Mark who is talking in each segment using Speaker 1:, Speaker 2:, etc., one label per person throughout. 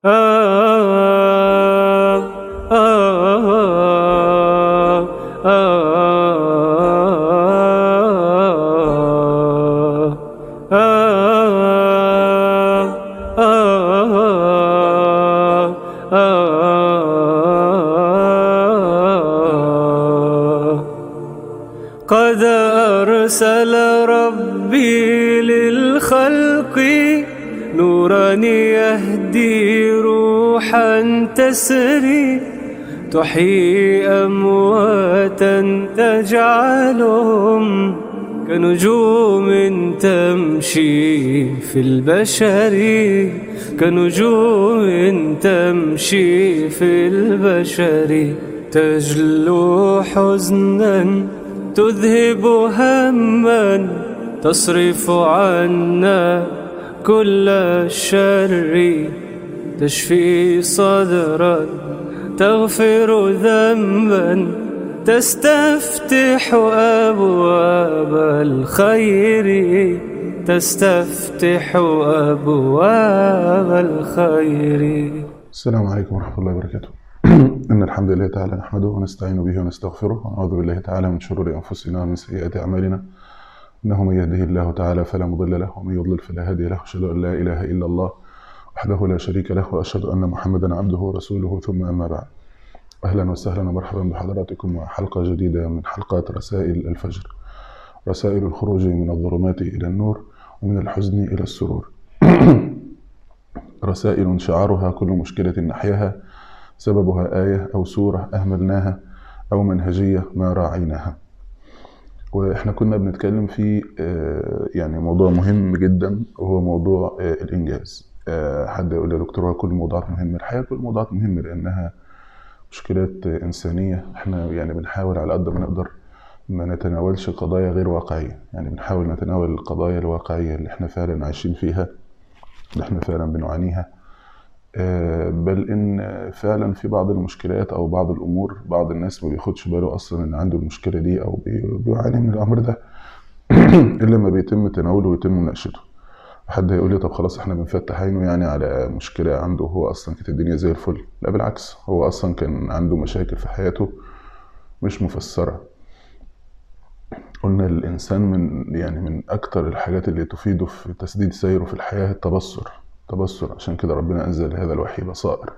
Speaker 1: قد أرسل ربي للخلق نورا يهدي روحا تسري تحيي أمواتا تجعلهم كنجوم تمشي في البشر، كنجوم تمشي في البشر، تجلو حزنا تذهب هما تصرف عنا كل الشر، تشفي صدرا تغفر ذنبا تستفتح أبواب الخير، تستفتح أبواب الخير.
Speaker 2: السلام عليكم ورحمة الله وبركاته. إن الحمد لله تعالى نحمده ونستعين به ونستغفره ونعوذ بالله تعالى من شرور أنفسنا ومن سيئات أعمالنا، إنه من يهده الله تعالى فلا مضل له ومن يضلل فلا هادي له، أشهد أن لا إله إلا الله وحده لا شريك له وأشهد أن محمدا عبده ورسوله، ثم أما بعد. أهلا وسهلا ومرحبا بحضراتكم وحلقة جديدة من حلقات رسائل الفجر، رسائل الخروج من الظلمات إلى النور ومن الحزن إلى السرور. رسائل شعارها كل مشكلة نحياها سببها آية أو سورة أهملناها أو منهجية ما راعيناها. وإحنا كنا بنتكلم في يعني موضوع مهم جدا، وهو موضوع الإنجاز. حد يقول يا دكتور كل الموضوعات مهمة؟ الحقيقة كل الموضوعات مهمة لأنها مشكلات إنسانية. إحنا يعني بنحاول على قد ما نقدر ما نتناولش قضايا غير واقعية، يعني بنحاول نتناول القضايا الواقعية اللي إحنا فعلا عايشين فيها، اللي إحنا فعلا بنعانيها. بل إن فعلا في بعض المشكلات أو بعض الأمور بعض الناس ما بياخدش باله أصلا إن عنده المشكلة دي أو بيعاني من الأمر ده إلا ما بيتم تناوله ويتم مناقشته. حد هيقول لي طب خلاص إحنا بنفتح عينه يعني على مشكلة عنده، هو أصلا كانت الدنيا زي الفل. لا بالعكس، هو أصلا كان عنده مشاكل في حياته مش مفسرة. قلنا الإنسان من أكتر الحاجات اللي تفيده في تسديد سيره في الحياة التبصر. عشان كده ربنا أنزل هذا الوحي بصائر.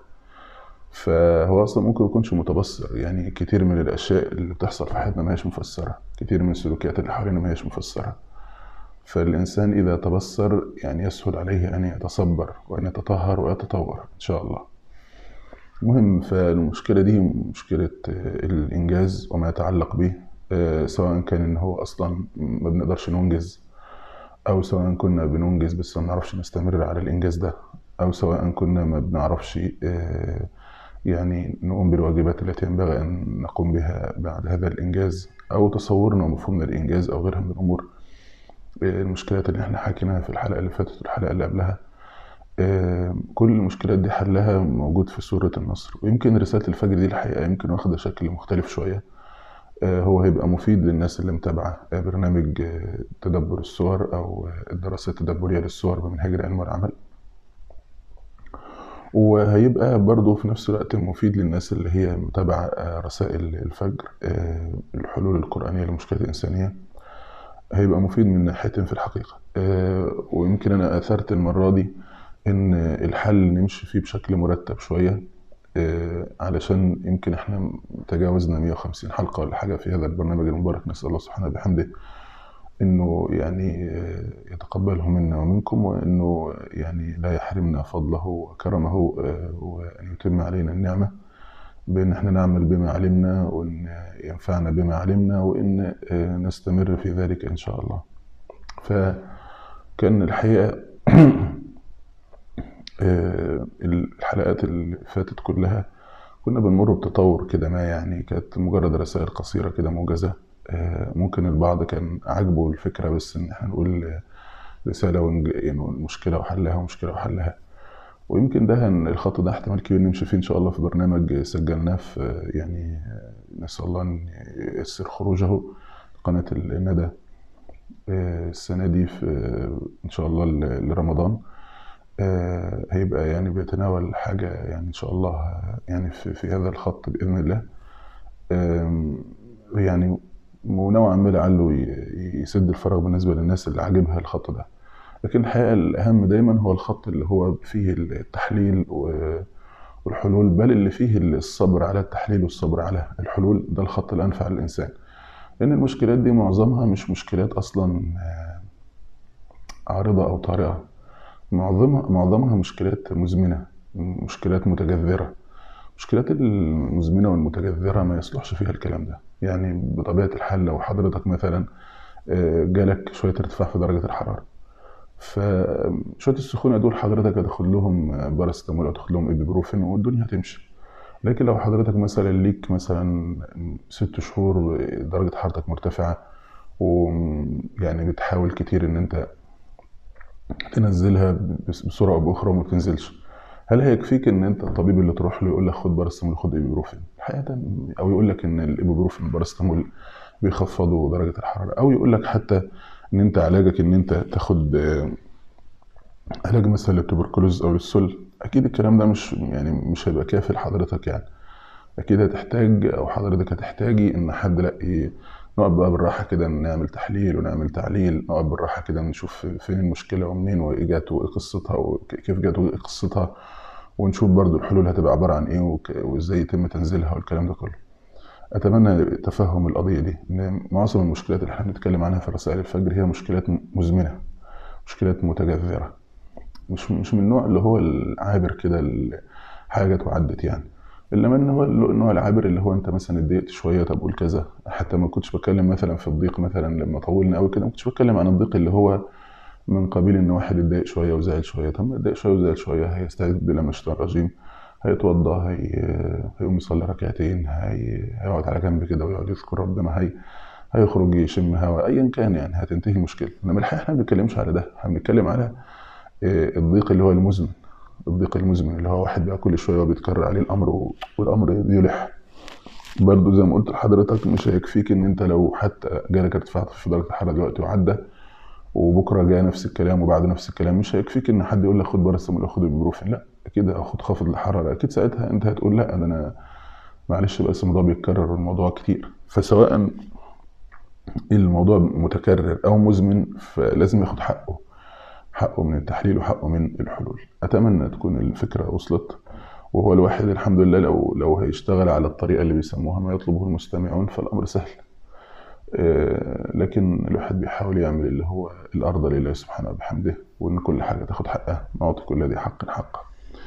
Speaker 2: فهو أصلا ممكن يكونش متبصر، يعني كتير من الأشياء اللي بتحصل في حياتنا ما هيش مفسرة، كتير من السلوكيات اللي حوالينا ما هيش مفسرة. فالإنسان إذا تبصر يعني يسهل عليه أن يتصبر وأن يتطهر ويتطور إن شاء الله. المهم، فالمشكلة دي مشكلة الإنجاز وما يتعلق به، سواء كان إن هو أصلا ما بنقدرش ننجز، أو سواء كنا بننجز بس ما بنعرفش نستمر على الإنجاز ده، أو سواء كنا ما بنعرفش يعني نقوم بالواجبات التي ينبغي أن نقوم بها بعد هذا الإنجاز، أو تصورنا ومفهومنا الإنجاز أو غيرها من الأمور. المشكلات اللي احنا حاكيناها في الحلقة اللي فاتت والحلقة اللي قبلها، كل المشكلات دي حلها موجود في سورة النصر. ويمكن رسالة الفجر دي الحقيقة يمكن واخدة شكل مختلف شوية. هو هيبقى مفيد للناس اللي متابعة برنامج تدبر الصور أو الدراسات التدبرية للصور بمنهج العلم والعمل، وهيبقى برضو في نفس الوقت مفيد للناس اللي هي متابعة رسائل الفجر، الحلول القرآنية للمشكلات الإنسانية. هيبقى مفيد من ناحيتين في الحقيقة. ويمكن أنا أثرت المرة دي إن الحل نمشي فيه بشكل مرتب شوية، علشان يمكن احنا تجاوزنا 150 حلقة ولا حاجة في هذا البرنامج المبارك. نسأل الله سبحانه بحمده انه يعني يتقبله منا ومنكم، وانه يعني لا يحرمنا فضله وكرمه، وان يتم علينا النعمة بان احنا نعمل بما علمنا، وان ينفعنا بما علمنا، وان نستمر في ذلك ان شاء الله. فكان الحقيقة الحلقات اللي فاتت كلها كنا بنمر بتطور كده ما، يعني كانت مجرد رسائل قصيرة كده موجزة. ممكن البعض كان عجبه الفكرة بس ان احنا نقول رسالة يعني المشكلة وحلها ومشكلة وحلها. ويمكن ده الخط ده احتمال كبير نمشي فيه ان شاء الله في برنامج سجلناه في يعني نسأل الله ان ييسر خروجه قناة الندى السنة دي في ان شاء الله لرمضان. هيبقى يعني بيتناول حاجة يعني إن شاء الله يعني في هذا الخط بإذن الله. يعني ونوعا ما لعله يسد الفراغ بالنسبة للناس اللي عاجبها الخط ده. لكن الحقيقة الأهم دايما هو الخط اللي هو فيه التحليل والحلول، بل اللي فيه الصبر على التحليل والصبر على الحلول، ده الخط الأنفع للإنسان. لأن المشكلات دي معظمها مش مشكلات أصلا عارضة أو طارئة، معظمها مشكلات مزمنة، مشكلات متجذرة. المشكلات المزمنة والمتجذرة ما يصلحش فيها الكلام ده. يعني بطبيعة الحال لو حضرتك مثلا جالك شوية ارتفاع في درجة الحرارة، فشوية السخونة دول حضرتك هتاخد لهم باراستامول أو تاخد لهم إبيبروفين والدنيا هتمشي. لكن لو حضرتك مثلا ليك مثلا 6 شهور درجة حرارتك مرتفعة، ويعني بتحاول كتير ان انت تنزلها بسرعة او باخرى وما بتنزلش، هل هيكفيك ان انت الطبيب اللي تروح له يقول لك خد باراستامول خد ايبوبروفين الحقيقة، او يقول لك ان الايبوبروفين والباراستامول بيخفضوا درجة الحرارة، او يقول لك حتى ان انت علاجك ان انت تاخد علاج مثلا للتوبركلوز او للسل؟ اكيد الكلام ده مش هيبقى كافي لحضرتك. يعني اكيد هتحتاج او حضرتك هتحتاجي ان حد لا نقعد بقى بالراحه كده نعمل تحليل ونعمل تعليل، نقعد بالراحه كده نشوف فين المشكله ومنين وايه جت وايه قصتها وكيف جت وايه قصتها، ونشوف برضو الحلول هتبقى عباره عن ايه وازاي يتم تنزيلها والكلام ده كله. اتمنى تفهم القضيه دي، ان معظم المشكلات اللي احنا بنتكلم عنها في رسائل الفجر هي مشكلات مزمنه، مشكلات متجذره، مش من النوع اللي هو العابر كده حاجه وعدت يعني. الا من هو النوع العابر اللي هو انت مثلا اتضايقت شويه طب قول كذا. حتى ما كنتش بتكلم مثلا في الضيق، مثلا لما طولنا قوي كده ما كنتش بتكلم عن الضيق اللي هو من قبيل ان واحد اتضايق شويه وزعل شويه. طب ما اتضايق شويه وزعل شويه هيستعيذ بالله من الشيطان الرجيم، هيتوضا، هيقوم يصلي ركعتين، هيقعد على جنب كده ويقعد يذكر ربنا، هيخرج يشم هوا ايا كان، يعني هتنتهي المشكله. انما الحقيقه احنا ما بنتكلمش على ده، احنا بنتكلم على الضيق اللي هو المزمن، الضيق المزمن اللي هو واحد بقى كل شويه بيتكرر عليه الامر والامر بيلح. برضه زي ما قلت لحضرتك مش هيكفيك ان انت لو حتى جالك ارتفاع في درجه الحراره دلوقتي وعدى، وبكره جاء نفس الكلام وبعد نفس الكلام، مش هيكفيك ان حد يقول لك خد باراستامول او خد ايبوبروفين. لا اكيد هاخد خافض الحراره، اكيد ساعتها انت هتقول لا ده انا معلش بس الموضوع بيتكرر والموضوع كتير. فسواء الموضوع متكرر او مزمن فلازم ياخد حقه من التحليل وحقه من الحلول. اتمنى تكون الفكره وصلت. وهو الواحد الحمد لله لو هيشتغل على الطريقه اللي بيسموها ما يطلبه المستمعون فالامر سهل، لكن الواحد بيحاول يعمل اللي هو الارضى لله سبحانه وبحمده، وان كل حاجه تاخد حقها، نعطي كل ذي حق حقه.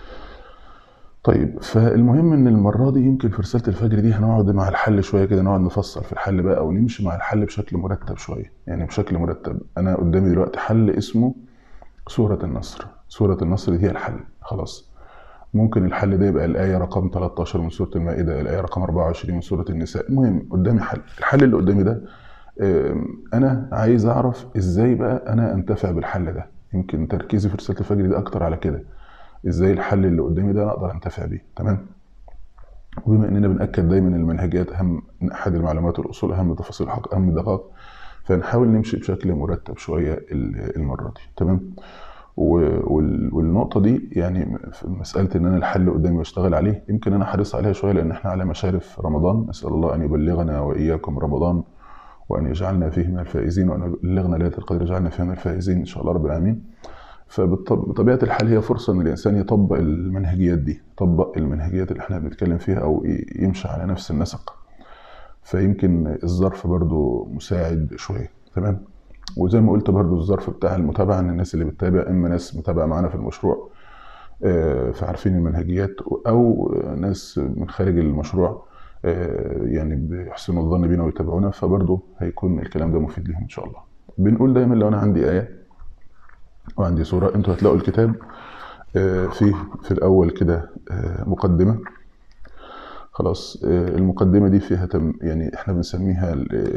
Speaker 2: طيب فالمهم ان المره دي يمكن في رساله الفجر دي هنقعد مع الحل شويه كده، نقعد نفصل في الحل بقى ونمشي مع الحل بشكل مرتب شويه، يعني بشكل مرتب. انا قدامي دلوقتي حل اسمه سورة النصر. سورة النصر دي هي الحل خلاص. ممكن الحل ده يبقى الآية رقم 13 من سورة المائدة، الآية رقم 24 من سورة النساء، المهم قدامي حل. الحل اللي قدامي ده أنا عايز أعرف إزاي بقى أنا أنتفع بالحل ده. يمكن تركيزي في رسالة الفجر ده أكتر على كده، إزاي الحل اللي قدامي ده أنا أقدر أنتفع بيه. تمام. وبما إننا بنأكد دايما المنهجيات أهم من أحد المعلومات والأصول، أهم تفاصيل الحق، أهم دقائق، فنحاول نمشي بشكل مرتب شوية المرة دي. تمام. والنقطة دي يعني في مسألة ان انا الحل قدامي واشتغل عليه، يمكن انا حريص عليها شوية لان احنا على مشارف رمضان. نسأل الله ان يبلغنا واياكم رمضان، وان يجعلنا فيه من الفائزين، وان يبلغنا ليلة القدر يجعلنا فيه من الفائزين ان شاء الله رب العالمين. فبطبيعة الحال هي فرصة ان الانسان يطبق المنهجيات دي، يطبق المنهجيات اللي احنا بنتكلم فيها او يمشي على نفس النسق. فيمكن الظرف برضو مساعد شوية. تمام. وزي ما قلت برضو الظرف بتاع المتابعة، ان الناس اللي بتتابع اما ناس متابعة معانا في المشروع فعارفين المنهجيات، او ناس من خارج المشروع يعني بيحسنوا الظن بينا ويتابعونا، فبرضو هيكون الكلام ده مفيد لهم ان شاء الله. بنقول دايما لو انا عندي آية وعندي سورة، انتوا هتلاقوا الكتاب في الاول كده مقدمة. خلاص المقدمة دي فيها يعني احنا بنسميها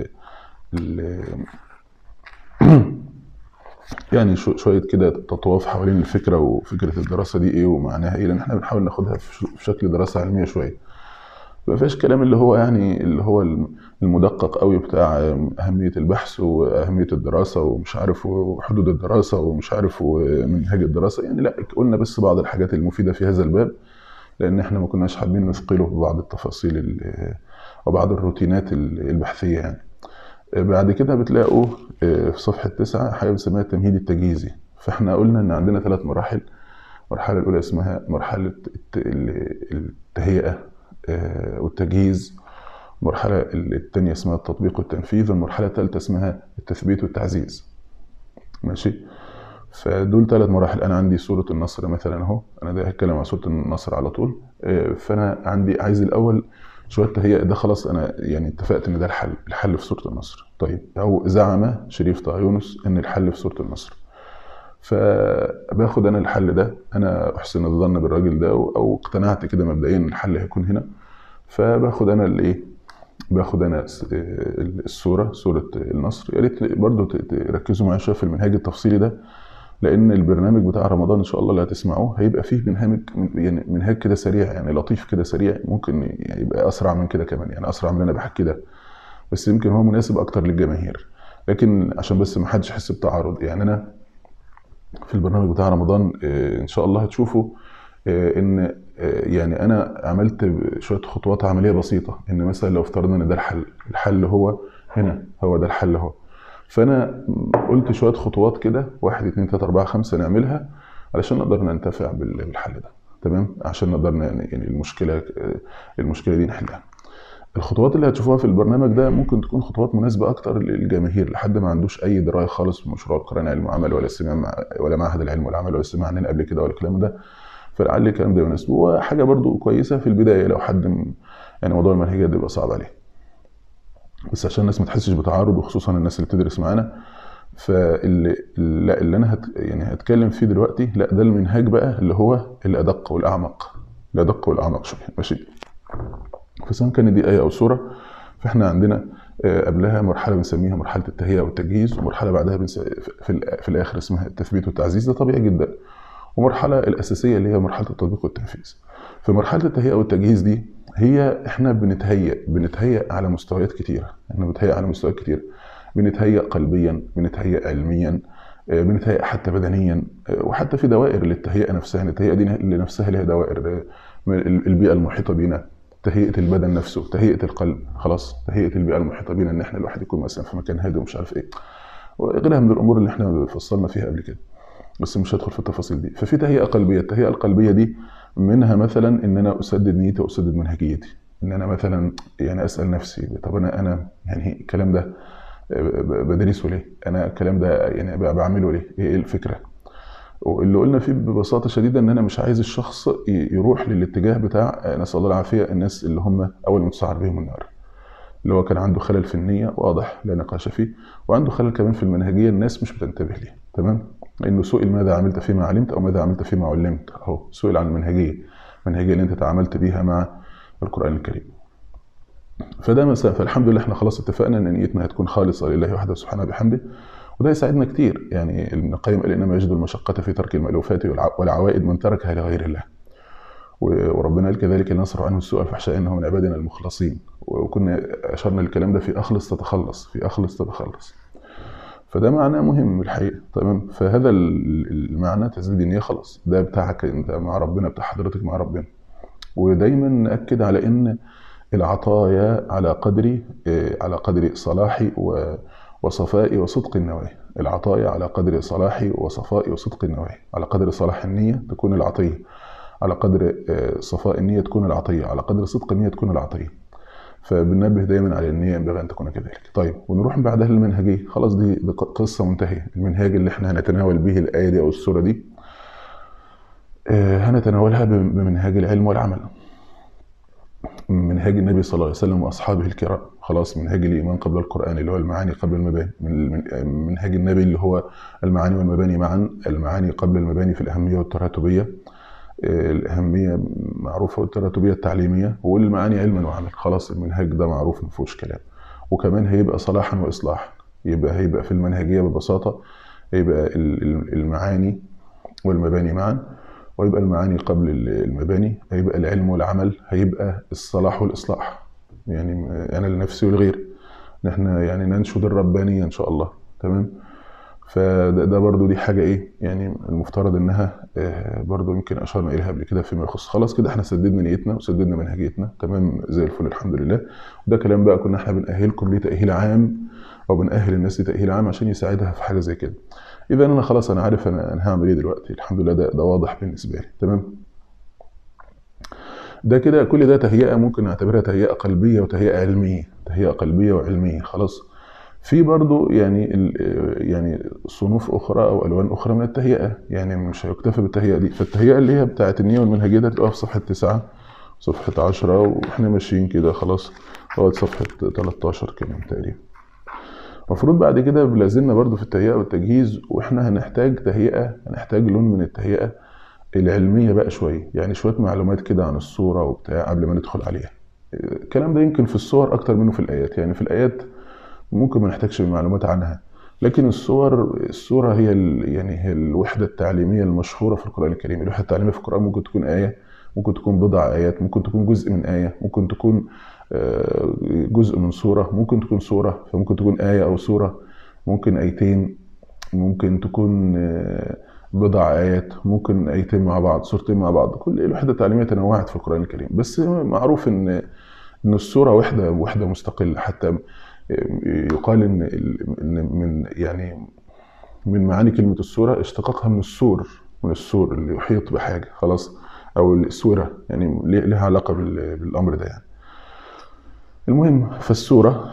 Speaker 2: يعني شوية كده تطواف حوالين الفكرة وفكرة الدراسة دي ايه ومعناها ايه، لان احنا بنحاول ناخدها في شكل دراسة علمية شوية. ما فيهاش كلام اللي هو يعني اللي هو المدقق قوي بتاع أهمية البحث وأهمية الدراسة ومش عارف وحدود الدراسة ومش عارف ومنهاج الدراسة. يعني لا، قلنا بس بعض الحاجات المفيدة في هذا الباب، لأن احنا ما كناش حابين نثقله ببعض التفاصيل وبعض الروتينات البحثية يعني. بعد كده بتلاقوا في صفحة 9 حاجة بنسميها التمهيد التجهيزي. فاحنا قلنا إن عندنا 3 مراحل. المرحلة الأولى اسمها مرحلة التهيئة والتجهيز. المرحلة الثانية اسمها التطبيق والتنفيذ. والمرحلة الثالثة اسمها التثبيت والتعزيز. ماشي. فدول 3 مراحل. أنا عندي سورة النصر مثلا أهو، أنا ده هتكلم عن سورة النصر على طول. فأنا عندي عايز الأول شوية تهيئة. ده خلاص أنا يعني اتفقت إن ده الحل في سورة النصر. طيب، أو زعم شريف طه يونس إن الحل في سورة النصر، فباخد انا الحل ده، انا احسن الظن بالراجل ده او اقتنعت كده مبدئيا الحل هيكون هنا. فباخد انا الايه، باخد انا سورة النصر. يا ريت برضه تركزوا معايا شويه في المنهاج التفصيلي ده، لان البرنامج بتاع رمضان ان شاء الله اللي هتسمعوه هيبقى فيه يعني منهاج كده سريع، يعني لطيف كده سريع، ممكن يعني يبقى اسرع من كده كمان، يعني اسرع من اللي انا بحكي ده، بس يمكن هو مناسب اكتر للجماهير. لكن عشان بس ما حدش يحس بتعارض، يعني انا في البرنامج بتاع رمضان ان شاء الله هتشوفوا ان يعني انا عملت شويه خطوات عمليه بسيطه. ان مثلا لو افترضنا ان ده الحل هو هنا، هو ده الحل اهو، فانا قلت شويه خطوات كده 1 2 3 4 5 نعملها علشان نقدر ننتفع بالحل ده. تمام، عشان نقدر يعني المشكله دي نحلها. الخطوات اللي هتشوفوها في البرنامج ده ممكن تكون خطوات مناسبة أكتر للجماهير، لحد ما عندوش أي دراية خالص بمشروع القرآن علم وعمل ولا سمع ولا معهد العلم والعمل ولا سمع عننا قبل كده ولا الكلام ده. فلعل الكلام ده يناسبه، وحاجة برضو كويسة في البداية لو حد يعني موضوع المنهجية ده بيبقى صعب عليه، بس عشان الناس ما تحسش بتعارض، وخصوصا الناس اللي بتدرس معانا. اللي أنا يعني هتكلم فيه دلوقتي لا، ده المنهاج بقى اللي هو الأدق والأعمق، الأدق والأعمق شوية. ماشي. فسواء كانت دي آية أو سورة، فإحنا عندنا قبلها مرحلة بنسميها مرحلة التهيئة والتجهيز، ومرحلة بعدها في الآخر اسمها التثبيت والتعزيز. ده طبيعي جدا. ومرحلة الأساسية اللي هي مرحلة التطبيق والتنفيذ. في مرحلة التهيئة والتجهيز دي إحنا بنتهيئ على مستويات كتيرة. إحنا بنتهيئ على مستويات كتيرة. بنتهيئ قلبيا، بنتهيئ علميا، بنتهيئ حتى بدنيا، وحتى في دوائر للتهيئة نفسها. يعني التهيئة دي لنفسها لها دوائر، البيئة المحيطة بينا، تهيئة البدن نفسه، تهيئة القلب، خلاص تهيئة البيئة المحيطة بينا، ان احنا الواحد يكون مثلا في مكان هادي ومش عارف ايه، وغيرها من الامور اللي احنا فصلنا فيها قبل كده، بس مش هدخل في التفاصيل دي. ففي تهيئة قلبية. التهيئة القلبية دي منها مثلا ان انا اسدد نيتي واسدد منهجيتي، ان انا مثلا يعني اسال نفسي طب انا يعني الكلام ده بدرسه ليه؟ انا الكلام ده يعني بعمله ليه؟ ايه الفكرة؟ واللي قلنا فيه ببساطة شديدة ان انا مش عايز الشخص يروح للاتجاه بتاع نسأل الله العافية الناس اللي هم اول ما تسعر بهم النار، اللي هو كان عنده خلل في النية واضح لا نقاش فيه، وعنده خلل كمان في المنهجية الناس مش بتنتبه ليه. تمام، لانه سئل ماذا عملت فيما علمت او ماذا عملت فيما علمت، اهو سئل عن المنهجية اللي انت تعاملت بيها مع القرآن الكريم. فده مثلا، فالحمد لله احنا خلاص اتفقنا ان نيتنا هتكون خالصة لله وحده سبحانه بحمده، وده يساعدنا كتير. يعني ابن القيم قال انما يجد المشقة في ترك المألوفات والعوائد من تركها لغير الله. وربنا قال كذلك لنصرف عنه السوء والفحشاء انه من عبادنا المخلصين. وكنا اشرنا للكلام ده في اخلص تتخلص، في اخلص تتخلص. فده معناه مهم الحقيقة. تمام، فهذا المعنى تسديد النية خلاص ده بتاعك انت مع ربنا، بتاع حضرتك مع ربنا. ودايما نأكد على ان العطايا على قدر صلاحي وصفائي وصدق النوايا. العطايا على قدر صلاحي وصفائي وصدق النوايا. على قدر صلاح النية تكون العطية، على قدر صفاء النية تكون العطية، على قدر صدق النية تكون العطية. فبننبه دايما على النية ينبغي أن تكون كذلك. طيب، ونروح بعدها للمنهجية. خلاص دي قصة منتهية. المنهاج اللي احنا هنتناول به الآية دي أو السورة دي هنتناولها بمنهاج العلم والعمل، منهاج النبي صلى الله عليه وسلم وأصحابه الكرام. خلاص، منهاج الإيمان قبل القرآن اللي هو المعاني قبل المباني، منهاج النبي اللي هو المعاني والمباني معا، المعاني قبل المباني في الأهمية والتراتبية. الأهمية معروفة والتراتبية التعليمية، والمعاني علما وعمل. خلاص المنهاج ده معروف مفيهوش كلام. وكمان هيبقى صلاحا وإصلاحا، هيبقى في المنهجية ببساطة هيبقى المعاني والمباني معا، ويبقى المعاني قبل المباني، هيبقى العلم والعمل، هيبقى الصلاح والإصلاح، يعني أنا لنفسي والغير، إن إحنا يعني ننشد الربانية إن شاء الله. تمام. فده برضو دي حاجة إيه يعني المفترض إنها برضو يمكن أشرنا إليها قبل كده فيما يخص. خلاص كده إحنا سددنا نيتنا وسددنا منهجيتنا، تمام زي الفل الحمد لله. وده كلام بقى كنا إحنا بنأهلكم ليه تأهيل عام، أو بنأهل الناس لتأهيل عام عشان يساعدها في حاجة زي كده. إذا أنا خلاص أنا عارف أنا هعمل إيه دلوقتي، الحمد لله ده واضح بالنسبة لي. تمام. ده كده كل ده تهيئة ممكن نعتبرها تهيئة قلبية وتهيئة علمية، تهيئة قلبية وعلمية. خلاص. في برضو يعني يعني صنوف أخرى أو ألوان أخرى من التهيئة، يعني مش هيكتفي بالتهيئة دي. فالتهيئة اللي هي بتاعة النية والمنهجية ده تبقى في صفحة 9 صفحة 10 وإحنا ماشيين كده خلاص لغاية صفحة 13 كمان تقريبا. المفروض بعد كده لازلنا برضو في التهيئة والتجهيز، وإحنا هنحتاج تهيئة، هنحتاج لون من التهيئة العلمية بقى شوية، يعني شوية معلومات كده عن الصورة وبتاع قبل ما ندخل عليها. الكلام ده يمكن في الصور أكتر منه في الآيات، يعني في الآيات ممكن ما نحتاجش معلومات عنها، لكن الصورة هي يعني هي الوحدة التعليمية المشهورة في القرآن الكريم. الوحدة التعليمية في القرآن ممكن تكون آية، ممكن تكون بضع آيات، ممكن تكون جزء من آية، ممكن تكون جزء من سورة، ممكن تكون سورة، فممكن تكون آية أو سورة، ممكن آيتين، ممكن تكون بضع آيات، ممكن آيتين مع بعض، سورتين مع بعض. كل الوحدة التعليمية تنوعت في القرآن الكريم، بس معروف إن السورة وحدة مستقلة. حتى يقال إن من يعني من معاني كلمة السورة اشتقاقها من السور، من السور اللي يحيط بحاجة خلاص، أو السورة، يعني لها علاقة بالأمر ده يعني. المهم فالسورة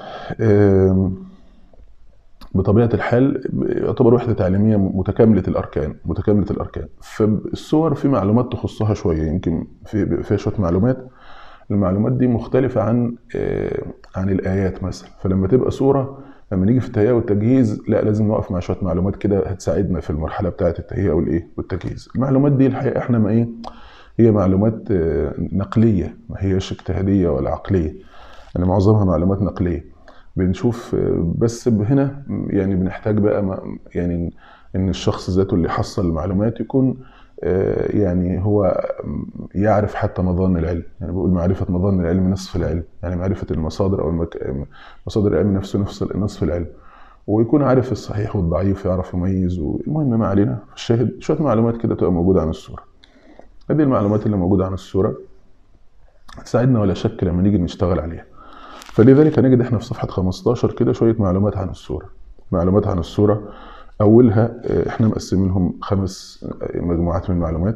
Speaker 2: بطبيعة الحال يعتبر وحدة تعليمية متكاملة الأركان، متكاملة الأركان. فالسور في معلومات تخصها شوية، يمكن فيها شوية معلومات، المعلومات دي مختلفة عن الآيات مثلا. فلما تبقى سورة، لما نيجي في التهيئة والتجهيز لا لازم نقف مع شوية معلومات كده هتساعدنا في المرحلة بتاعة التهيئة والتجهيز. المعلومات دي الحقيقة احنا ما ايه، هي معلومات نقلية، ما هيش اجتهادية ولا عقلية، يعني معظمها معلومات نقلية. بنشوف بس هنا يعني بنحتاج بقى يعني ان الشخص ذاته اللي حصل المعلومات يكون يعني هو يعرف حتى مظان العلم، يعني بقول معرفة مظان العلم نصف العلم، يعني معرفة المصادر أو مصادر العلم نفسه نصف العلم، ويكون عارف الصحيح والضعيف، يعرف يميز. والمهم ما علينا، الشاهد شوية معلومات كده تبقى موجودة عن السورة. هذه المعلومات اللي موجودة عن السورة تساعدنا ولا شك لما نيجي نشتغل عليها. فلذلك هنجد احنا في صفحة 15 كده شوية معلومات عن السورة. معلومات عن السورة أولها احنا مقسمينهم 5 مجموعات من المعلومات.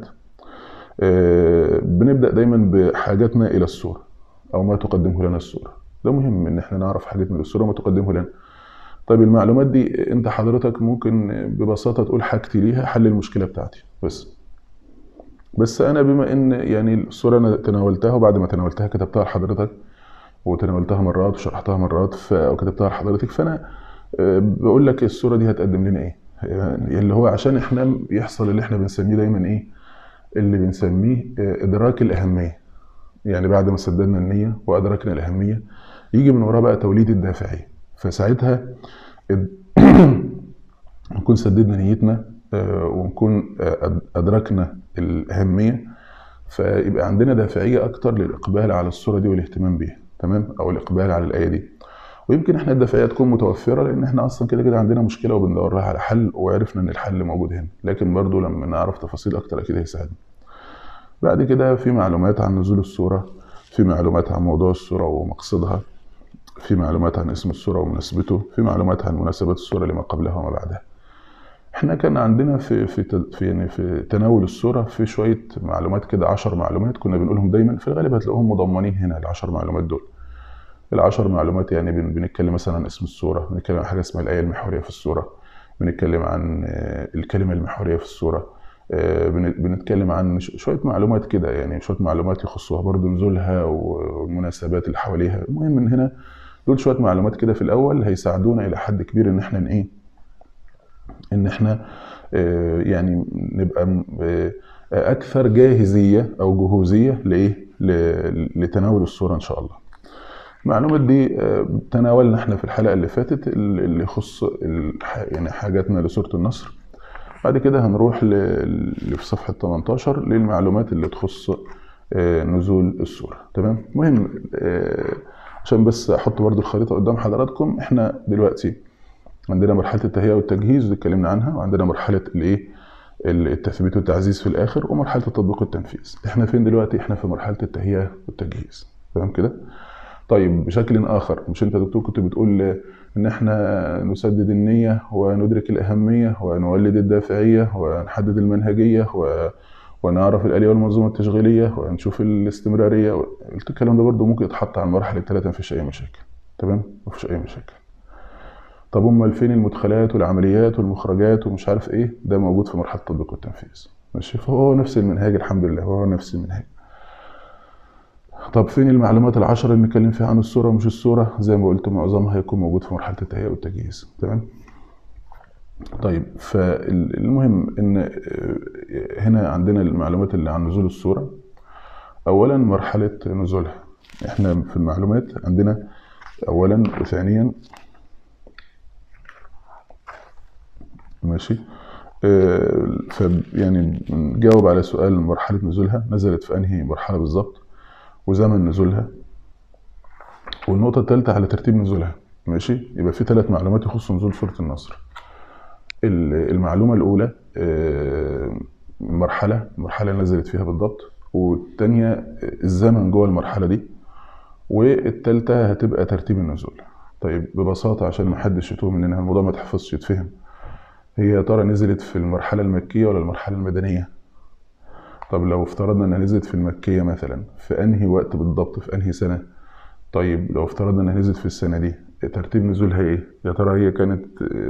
Speaker 2: بنبدأ دايما بحاجاتنا إلى السورة أو ما تقدمه لنا السورة. ده مهم إن احنا نعرف حاجتنا للسورة وما تقدمه لنا. طيب المعلومات دي انت حضرتك ممكن ببساطة تقول حاجتي ليها حل المشكلة بتاعتي بس أنا بما إن يعني السورة أنا تناولتها، وبعد ما تناولتها كتبتها لحضرتك وتناولتها مرات وشرحتها مرات وكتبتها لحضرتك، فأنا بقول لك السورة دي هتقدم لنا إيه، يعني اللي هو عشان احنا يحصل اللي احنا بنسميه دايما إيه، اللي بنسميه إدراك الأهمية. يعني بعد ما سددنا النية وأدركنا الأهمية يجي من وراء بقى توليد الدافعية. فساعتها نكون سددنا نيتنا ونكون أدركنا الأهمية، فيبقى عندنا دافعية أكتر للإقبال على الصورة دي والاهتمام بيها. تمام، أو الإقبال على الآية دي. ويمكن إحنا الدافعية تكون متوفرة لأن إحنا أصلا كده عندنا مشكلة وبندور لها على حل، وعرفنا إن الحل موجود هنا، لكن برضو لما نعرف تفاصيل أكتر أكيد هيساعدنا. بعد كده في معلومات عن نزول السورة، في معلومات عن موضوع السورة ومقصدها، في معلومات عن اسم السورة ومناسبته، في معلومات عن مناسبة السورة لما قبلها وما بعدها. احنا كان عندنا في تناول السورة في شوية معلومات كده، 10 معلومات كنا بنقولهم دايما، في الغالب هتلاقوهم مضمنين هنا ال10 معلومات دول. ال10 معلومات يعني بنتكلم مثلا عن اسم السورة، بنتكلم عن حاجة اسمها الآية المحورية في السورة، بنتكلم عن الكلمة المحورية في السورة، بنتكلم عن شوية معلومات كده، يعني شوية معلومات يخصوها برضو نزولها والمناسبات اللي حواليها. المهم من هنا دول شوية معلومات كده في الأول هيساعدونا إلى حد كبير إن احنا إن احنا يعني نبقى أكثر جاهزية أو جهوزية لتناول السورة إن شاء الله. المعلومات دي تناولنا احنا في الحلقة اللي فاتت اللي يخص يعني حاجاتنا لسورة النصر، بعد كده هنروح في صفحة 18 للمعلومات اللي تخص نزول السورة. تمام. مهم عشان بس احط برضو الخريطة قدام حضراتكم. احنا دلوقتي عندنا مرحلة التهيئة والتجهيز اللي اتكلمنا عنها، وعندنا مرحلة التثبيت والتعزيز في الاخر، ومرحلة التطبيق والتنفيذ. احنا فين دلوقتي؟ احنا في مرحلة التهيئة والتجهيز. تمام كده. طيب بشكل اخر، مش انت يا دكتور كنت بتقول ان احنا نسدد النية وندرك الاهمية ونولد الدافعية ونحدد المنهجية ونعرف الآلية والمنظومة التشغيلية ونشوف الاستمرارية. قلت الكلام ده برضو ممكن يتحط على المراحل الثلاثة، مفيش اي مشاكل. تمام، مفيش اي مشاكل. طب امال فين المدخلات والعمليات والمخرجات ومش عارف ايه؟ ده موجود في مرحلة التطبيق والتنفيذ. ماشي، فهو نفس المنهاج الحمد لله، هو نفس المنهاج. طب فين المعلومات العشرة اللي نتكلم فيها عن الصورة ومش الصورة؟ زي ما قلت معظمها هيكون موجود في مرحلة التهيئة والتجهيز. تمام. طيب فالمهم ان هنا عندنا المعلومات اللي عن نزول الصورة. اولا مرحلة نزولها، احنا في المعلومات عندنا اولا وثانيا. ماشي. يعني نجاوب على سؤال مرحلة نزولها نزلت في انهي مرحلة بالظبط، وزمن نزولها، والنقطة الثالثة على ترتيب نزولها. ماشي، يبقى في 3 معلومات يخص نزول سورة النصر. المعلومة الأولى المرحلة اللي نزلت فيها بالضبط، والثانية الزمن جوه المرحلة دي، والثالثة هتبقى ترتيب النزول. طيب ببساطة عشان ما حدش يتوه مننا، الموضوع ما تحفظش يتفهم، هي يا ترى نزلت في المرحلة المكية ولا المرحلة المدنية؟ طب لو افترضنا انها نزلت في المكية مثلا، في انهي وقت بالضبط، في انهي سنة؟ طيب لو افترضنا انها نزلت في السنة دي، ترتيب نزولها ايه؟ يا ترى هي كانت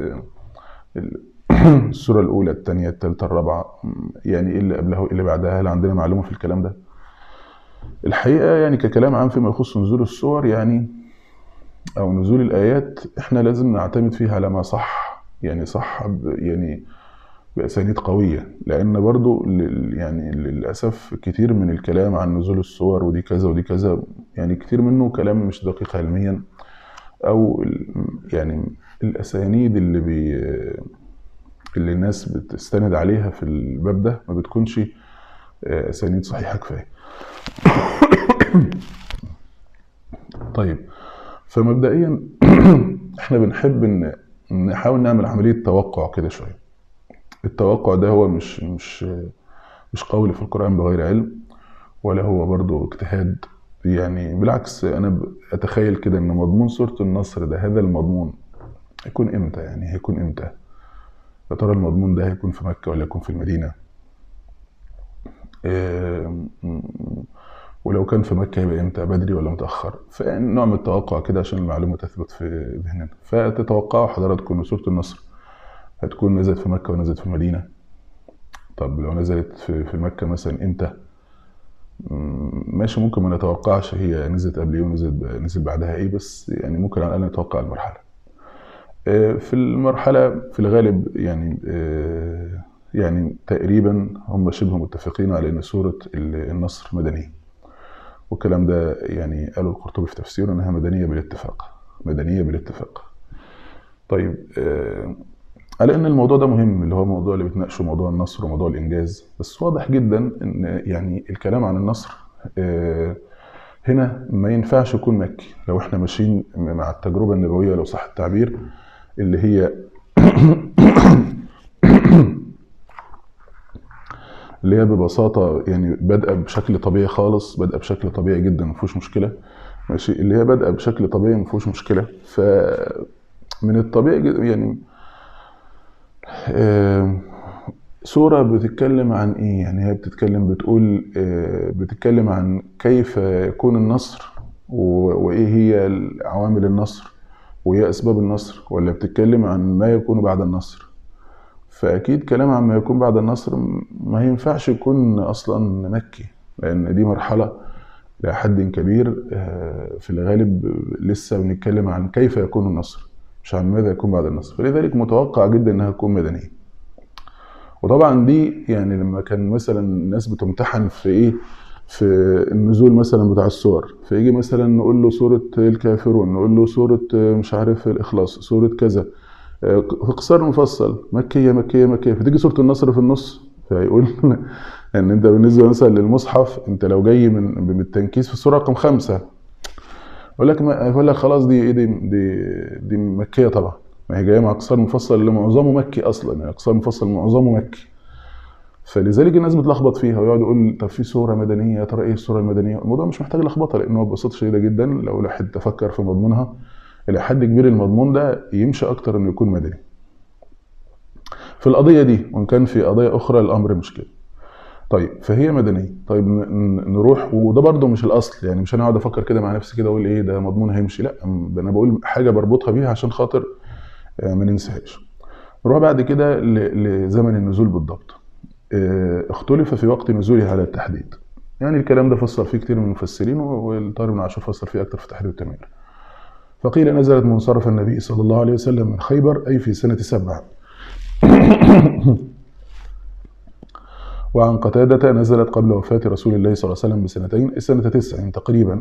Speaker 2: السورة الأولى، الثانية، الثالثة، الرابعة، يعني ايه اللي قبلها وايه اللي بعدها؟ هل عندنا معلومة في الكلام ده؟ الحقيقة يعني ككلام عام فيما يخص نزول السور يعني أو نزول الآيات، احنا لازم نعتمد فيها على ما صح، يعني صح يعني بأسانيد قوية، لأن برضو يعني للأسف كتير من الكلام عن نزول السور ودي كذا ودي كذا، يعني كتير منه كلام مش دقيق علميا، أو يعني الأسانيد اللي الناس بتستند عليها في الباب ده ما بتكونش أسانيد صحيحة كفاية. طيب فمبدئيا احنا بنحب ان نحاول نعمل عملية توقع كده شوية. التوقع ده هو مش قول في القرآن بغير علم، ولا هو برضو اجتهاد، يعني بالعكس انا اتخيل كده ان مضمون سورة النصر ده، هذا المضمون هيكون امتى؟ يعني هيكون امتى؟ يا ترى المضمون ده هيكون في مكة ولا يكون في المدينة؟ ولو كان في مكة يبقى امتى؟ بدري ولا متأخر؟ فيعني نوع من التوقع كده عشان المعلومة تثبت في ذهننا. فتتوقعوا حضراتكم ان سورة النصر هتكون نزلت في مكة ونزلت في المدينة؟ طب لو نزلت في مكة مثلا امتى؟ ماشي، ممكن ما نتوقعش هي نزلت قبل ايه ونزل بعدها ايه، بس يعني ممكن على الاقل نتوقع المرحلة. في المرحلة في الغالب يعني تقريبا هم شبه متفقين على ان سورة النصر مدنية، والكلام ده يعني قالوا القرطبي في تفسيره انها مدنية بالاتفاق. طيب على ان الموضوع ده مهم، اللي هو الموضوع اللي بتناقشه موضوع النصر وموضوع الانجاز، بس واضح جدا ان يعني الكلام عن النصر هنا ما ينفعش يكون مكي، لو احنا ماشيين مع التجربة النبوية لو صح التعبير، اللي هي ببساطة يعني بادئة بشكل طبيعي خالص، بادئة بشكل طبيعي جدا مفيهوش مشكلة. ماشي، اللي هي بادئة بشكل طبيعي مفيهوش مشكلة. فمن الطبيعي يعني سورة بتتكلم عن ايه؟ يعني هي بتتكلم عن كيف يكون النصر، وايه هي عوامل النصر، وايه اسباب النصر، ولا بتتكلم عن ما يكون بعد النصر؟ فاكيد كلام عن ما يكون بعد النصر ما ينفعش يكون اصلا مكي، لان دي مرحلة لحد كبير في الغالب لسه بنتكلم عن كيف يكون النصر، مش عن ماذا يكون بعد النصر. فلذلك متوقع جدا انها تكون مدنية. وطبعا دي يعني لما كان مثلا الناس بتمتحن في ايه، في النزول مثلا بتاع السور، فيجي مثلا نقول له سورة الكافرون، نقول له سورة مش عارف الإخلاص، سورة كذا، في قصار مفصل مكية مكية مكية، فتيجي سورة النصر في النص فيقول ان انت بالنسبة مثلا للمصحف انت لو جاي من التنكيس في السورة رقم 5 يقول لك خلاص دي ايه دي مكية طبعا، ما هي جاية مع قصار مفصل اللي معظمه مكي اصلا، يعني قصار مفصل معظمه مكي. فلذلك الناس بتلخبط فيها ويقعد يقول طب في سوره مدنيه، يا ترى ايه السوره المدنيه؟ الموضوع مش محتاج لخبطه، لانه ببساطه شديده جدا لو الواحد تفكر في مضمونها الى حد كبير المضمون ده يمشي اكتر انه يكون مدني في القضيه دي، وان كان في قضايا اخرى الامر مش كده. طيب فهي مدنيه. طيب نروح، وده برده مش الاصل، يعني مش انا اقعد افكر كده مع نفسي كده اقول ايه ده مضمون هيمشي، لا انا بقول حاجه بربطها بيها عشان خاطر ما ننساهاش. نروح بعد كده لزمن النزول بالضبط. اختلف في وقت نزولها على التحديد، يعني الكلام ده فسر فيه كتير من المفسرين، والطاهر بن عاشور فسر فيه اكتر في تحرير التنوير. فقيل نزلت منصرف النبي صلى الله عليه وسلم من خيبر، اي في سنة 7. وعن قتادة نزلت قبل وفاة رسول الله صلى الله عليه وسلم بسنتين، أي سنة 9 تقريبا.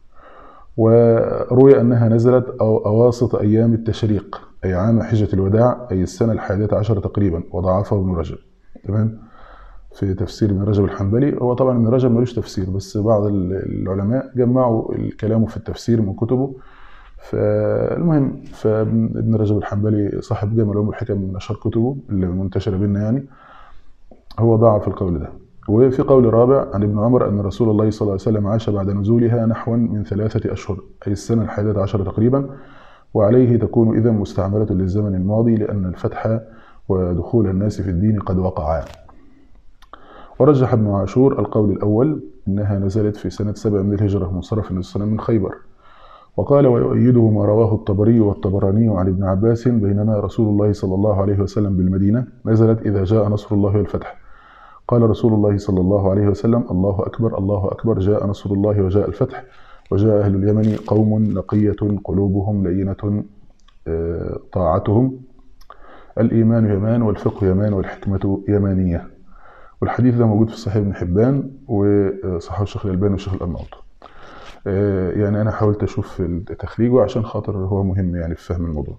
Speaker 2: وروي أنها نزلت أواسط أيام التشريق، أي عام حجة الوداع، أي السنة 11 تقريبا، وضعفه ابن رجب. تمام. في تفسير ابن رجب الحنبلي، هو طبعا ابن رجب ملوش تفسير، بس بعض العلماء جمعوا كلامه في التفسير من كتبه. فالمهم فابن رجب الحنبلي صاحب جامع العلوم والحكم من اشهر كتبه اللي منتشره بينا، يعني هو ضعف القول ده. وفي قول رابع عن ابن عمر ان رسول الله صلى الله عليه وسلم عاش بعد نزولها نحوا من 3 أشهر، اي السنه 11 تقريبا، وعليه تكون اذا مستعمله للزمن الماضي، لان الفتح ودخول الناس في الدين قد وقعا. ورجح ابن عاشور القول الأول إنها نزلت في سنة 7 من الهجرة، منصرف النبي صلى الله عليه وسلم من خيبر. وقال ويؤيده ما رواه الطبري والطبراني عن ابن عباس، بينما رسول الله صلى الله عليه وسلم بالمدينة نزلت إذا جاء نصر الله والفتح. قال رسول الله صلى الله عليه وسلم الله أكبر الله أكبر، جاء نصر الله وجاء الفتح، وجاء أهل اليمن قوم نقية قلوبهم لينة طاعتهم، الإيمان يمان والفقه يمان والحكمة يمانية. والحديث ده موجود في صحيح ابن حبان وصححه الشيخ الألباني والشيخ الأرناؤوط. يعني أنا حاولت أشوف تخريجه عشان خاطر هو مهم يعني في فهم الموضوع.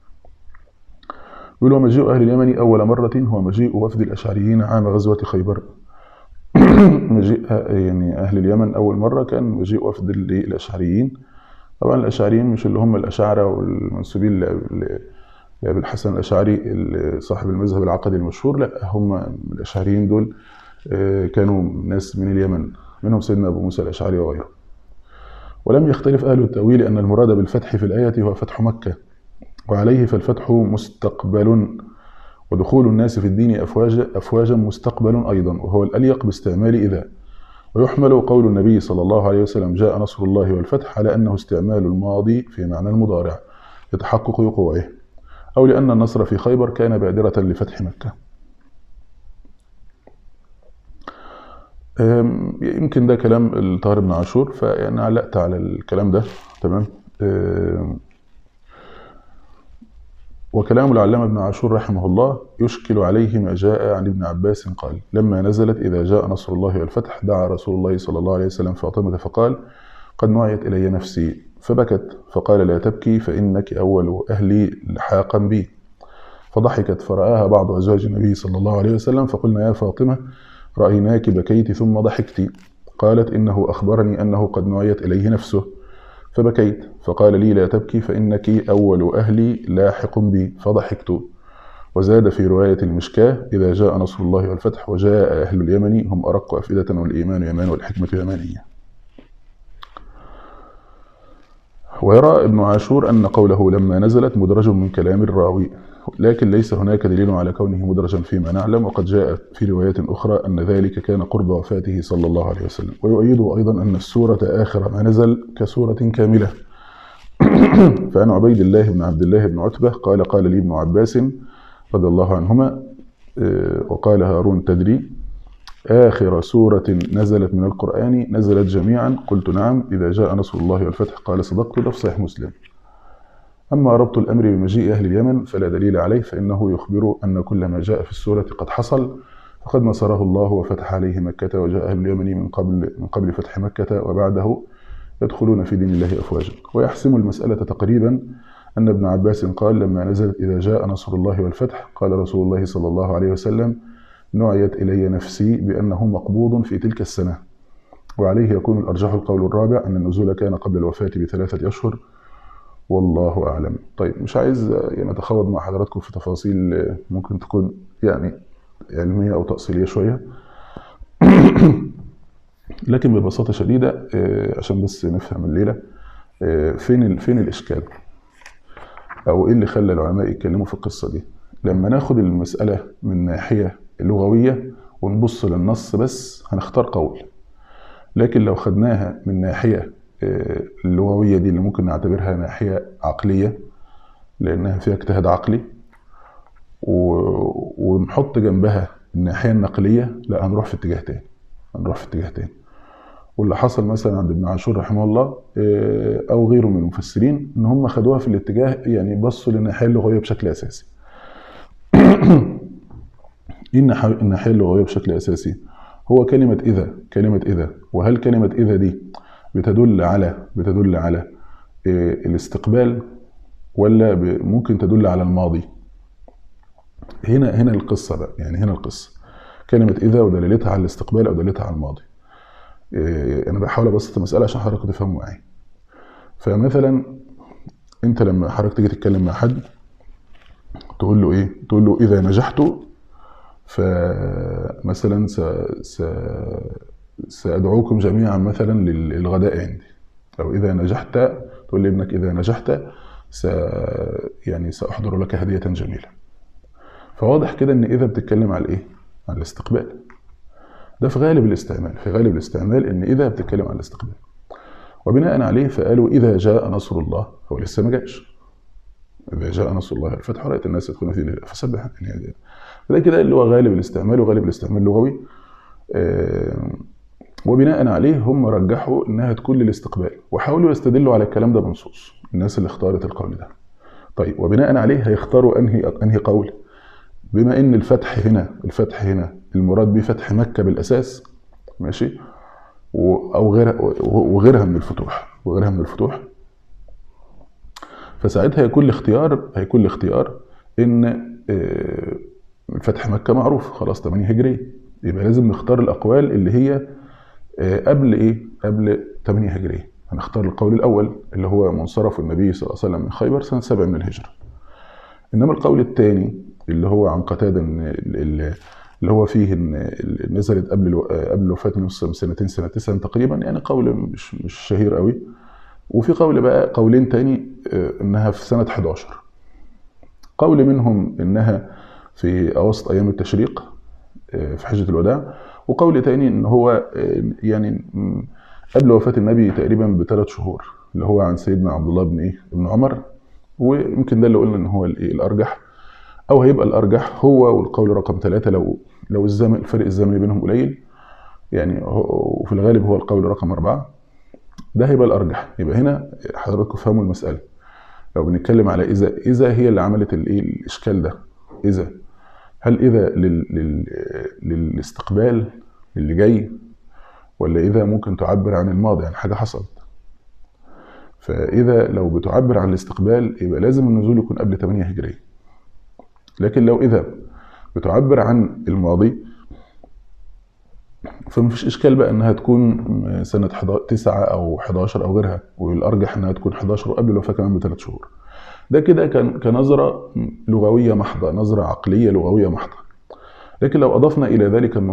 Speaker 2: يقول ومجيء أهل اليمن أول مرة هو مجيء وفد الأشعريين عام غزوة خيبر. مجيء يعني أهل اليمن أول مرة كان مجيء وفد الأشعريين. طبعا الأشعريين مش اللي هم الأشاعرة والمنسوبين لأبي الحسن الأشعري صاحب المذهب العقدي المشهور، لا هم الأشعريين دول كانوا ناس من اليمن، منهم سيدنا أبو موسى الأشعري وغيره. ولم يختلف أهل التأويل أن المراد بالفتح في الآية هو فتح مكة، وعليه فالفتح مستقبل، ودخول الناس في الدين أفواجا مستقبل أيضا، وهو الأليق باستعمال إذا. ويحمل قول النبي صلى الله عليه وسلم جاء نصر الله والفتح على أنه استعمال الماضي في معنى المضارع لتحقق وقوعه، أو لأن النصر في خيبر كان بادرة لفتح مكة. يمكن ده كلام الطاهر بن عاشور، فأنا علقت على الكلام ده. تمام. وكلام العلامة ابن عاشور رحمه الله يشكل عليه ما جاء عن ابن عباس قال لما نزلت إذا جاء نصر الله والفتح دعا رسول الله صلى الله عليه وسلم فاطمة فقال قد نعيت إلي نفسي، فبكت فقال لا تبكي فإنك أول أهلي لحاقا بي، فضحكت فرآها بعض أزواج النبي صلى الله عليه وسلم فقلنا يا فاطمة رأيناك بكيت ثم ضحكت. قالت إنه أخبرني أنه قد نعيت إليه نفسه فبكيت، فقال لي لا تبكي فإنك أول أهلي لاحق بي، فضحكت. وزاد في رواية المشكاة إذا جاء نصر الله والفتح وجاء أهل اليمن هم أرق أفئدة والإيمان يمان والحكمة يمانية. ويرى ابن عاشور أن قوله لما نزلت مدرج من كلام الراوي، لكن ليس هناك دليل على كونه مدرجا فيما نعلم، وقد جاء في روايات أخرى أن ذلك كان قرب وفاته صلى الله عليه وسلم. ويؤيده أيضا أن السورة آخر ما نزل كسورة كاملة. فعن عبيد الله بن عبد الله بن عتبة قال قال لي ابن عباس رضي الله عنهما وقال هارون تدري آخر سورة نزلت من القرآن نزلت جميعا؟ قلت نعم إذا جاء نصر الله والفتح. قال صدقت، ده في صحيح مسلم. أما ربط الأمر بمجيء أهل اليمن فلا دليل عليه، فإنه يخبر أن كل ما جاء في السورة قد حصل، فقد نصره الله وفتح عليه مكة، وجاء أهل اليمن من قبل فتح مكة وبعده يدخلون في دين الله أفواجا. ويحسم المسألة تقريبا أن ابن عباس قال لما نزلت إذا جاء نصر الله والفتح قال رسول الله صلى الله عليه وسلم نعيت إلي نفسي بأنه مقبوض في تلك السنة. وعليه يكون الأرجح القول الرابع أن النزول كان قبل الوفاة ب3 أشهر، والله أعلم. طيب مش عايز يعني أتخوض مع حضراتكم في تفاصيل ممكن تكون يعني علمية أو تأصيلية شوية لكن ببساطة شديدة عشان بس نفهم الليلة فين الإشكال أو إيه اللي خلى العلماء يتكلموا في القصة دي. لما ناخد المسألة من ناحية لغوية ونبص للنص بس هنختار قول، لكن لو خدناها من ناحية اللغوية دي اللي ممكن نعتبرها ناحية عقلية لأنها فيها اجتهاد عقلي ونحط جنبها الناحية النقلية، لا هنروح في اتجاه تاني. واللي حصل مثلا عند ابن عاشور رحمه الله أو غيره من المفسرين إن هم خدوها في الاتجاه يعني بصوا للناحية اللغوية بشكل أساسي. الناحية اللغوية بشكل أساسي هو كلمة إذا، وهل كلمة إذا دي بتدل على الاستقبال ولا ممكن تدل على الماضي؟ هنا القصة بقى، يعني هنا القصة كلمة إذا ودلالتها على الاستقبال أو دلالتها على الماضي. أنا بحاول أبسط المسألة عشان حضرتك تفهموا معي. فمثلا أنت لما حضرتك تيجي تتكلم مع حد تقول له إيه؟ تقول له إذا نجحت فمثلا سأدعوكم جميعا مثلا للغداء عندي، أو إذا نجحت تقول لابنك إذا نجحت يعني سأحضر لك هدية جميلة. فواضح كده إن إذا بتتكلم على إيه؟ على الاستقبال. ده في غالب الاستعمال إن إذا بتتكلم على الاستقبال، وبناء عليه فقالوا إذا جاء نصر الله، هو لسه ما جاش. إذا جاء نصر الله الفتح ورأيت الناس يدخلون في دين فسبح يعني ده كده اللي هو غالب الاستعمال اللغوي. وبناء عليه هم رجحوا انها تكون للاستقبال وحاولوا يستدلوا على الكلام ده بنصوص الناس اللي اختارت القول ده. طيب وبناء عليه هيختاروا انهي قول؟ بما ان الفتح هنا المراد به فتح مكة بالاساس، ماشي، او غيرها من الفتوح، فساعتها هيكون الاختيار ان فتح مكة معروف خلاص 8 هجرية، يبقى لازم نختار الأقوال اللي هي قبل 8 هجرية. هنختار القول الأول اللي هو منصرف النبي صلى الله عليه وسلم من خيبر سنة 7 من الهجرة. إنما القول الثاني اللي هو عن قتادة اللي هو فيه إن نزلت قبل وفاة النبي صلى الله عليه وسلم سنة 9 تقريبا، يعني قول مش شهير قوي. وفي قولين تاني إنها في سنة 11، قول منهم إنها في أوسط أيام التشريق في حجة الوداع، وقول تاني إن هو يعني قبل وفاة النبي تقريبا ب3 شهور اللي هو عن سيدنا عبد الله بن عمر. ويمكن ده اللي قلنا إن هو الأرجح أو هيبقى الأرجح هو والقول رقم 3 لو الفرق الزمني بينهم قليل يعني، وفي الغالب هو القول رقم 4 ده هيبقى الأرجح. يبقى هنا حضراتكم فهموا المسألة. لو بنتكلم على إذا هي اللي عملت الإشكال ده، هل إذا للاستقبال اللي جاي ولا إذا ممكن تعبر عن الماضي يعني حاجة حصلت؟ فإذا لو بتعبر عن الاستقبال يبقى لازم النزول يكون قبل 8 هجرية. لكن لو إذا بتعبر عن الماضي فمفيش إشكال بقى إنها تكون سنة 9 أو 11 أو غيرها، والأرجح إنها تكون 11 وقبل الوفاة كمان ب3 شهور. ده كده كنظرة لغوية محضة، نظرة عقلية لغوية محضة. لكن لو أضفنا إلى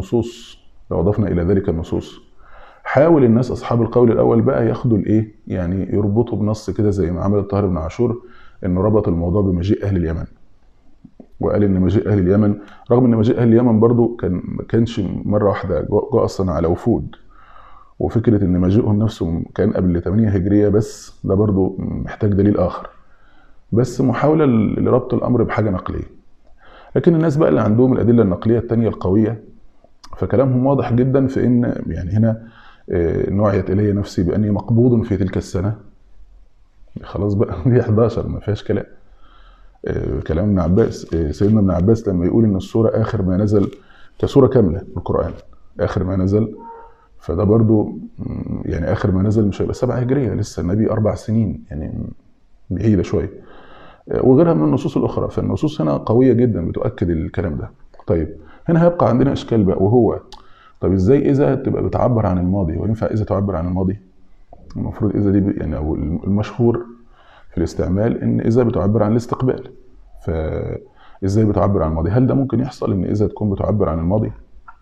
Speaker 2: ذلك النصوص حاول الناس أصحاب القول الأول بقى ياخدوا الإيه، يعني يربطوا بنص كده زي ما عمل الطاهر بن عاشور، إنه ربط الموضوع بمجيء أهل اليمن، وقال إن مجيء أهل اليمن رغم إن مجيء أهل اليمن برضو ما كانش مرة واحدة، جاء أصلا على وفود، وفكرة إن مجيئهم نفسه كان قبل 8 هجرية بس ده برضو محتاج دليل آخر، بس محاولة لربط الأمر بحاجة نقلية. لكن الناس بقى اللي عندهم الأدلة النقلية التانية القوية فكلامهم واضح جدا في إن يعني هنا نعيت إلي نفسي بأني مقبوض في تلك السنة، خلاص بقى دي 11 ما فيهاش كلام. كلام ابن عباس، سيدنا ابن عباس لما يقول إن السورة آخر ما نزل كسورة كاملة القرآن آخر ما نزل، فده برضو يعني آخر ما نزل مش هيبقى 7 هجرية، لسه النبي 4 سنين يعني بعيدة شوية. وغيرها من النصوص الاخرى. فالنصوص هنا قويه جدا بتؤكد الكلام ده. طيب هنا هيبقى عندنا اشكال بقى، وهو طب ازاي اذا تبقى بتعبر عن الماضي؟ وينفع اذا تعبر عن الماضي؟ المفروض اذا دي يعني او المشهور في الاستعمال ان اذا بتعبر عن الاستقبال. فازاي بتعبر عن الماضي؟ هل ده ممكن يحصل ان اذا تكون بتعبر عن الماضي؟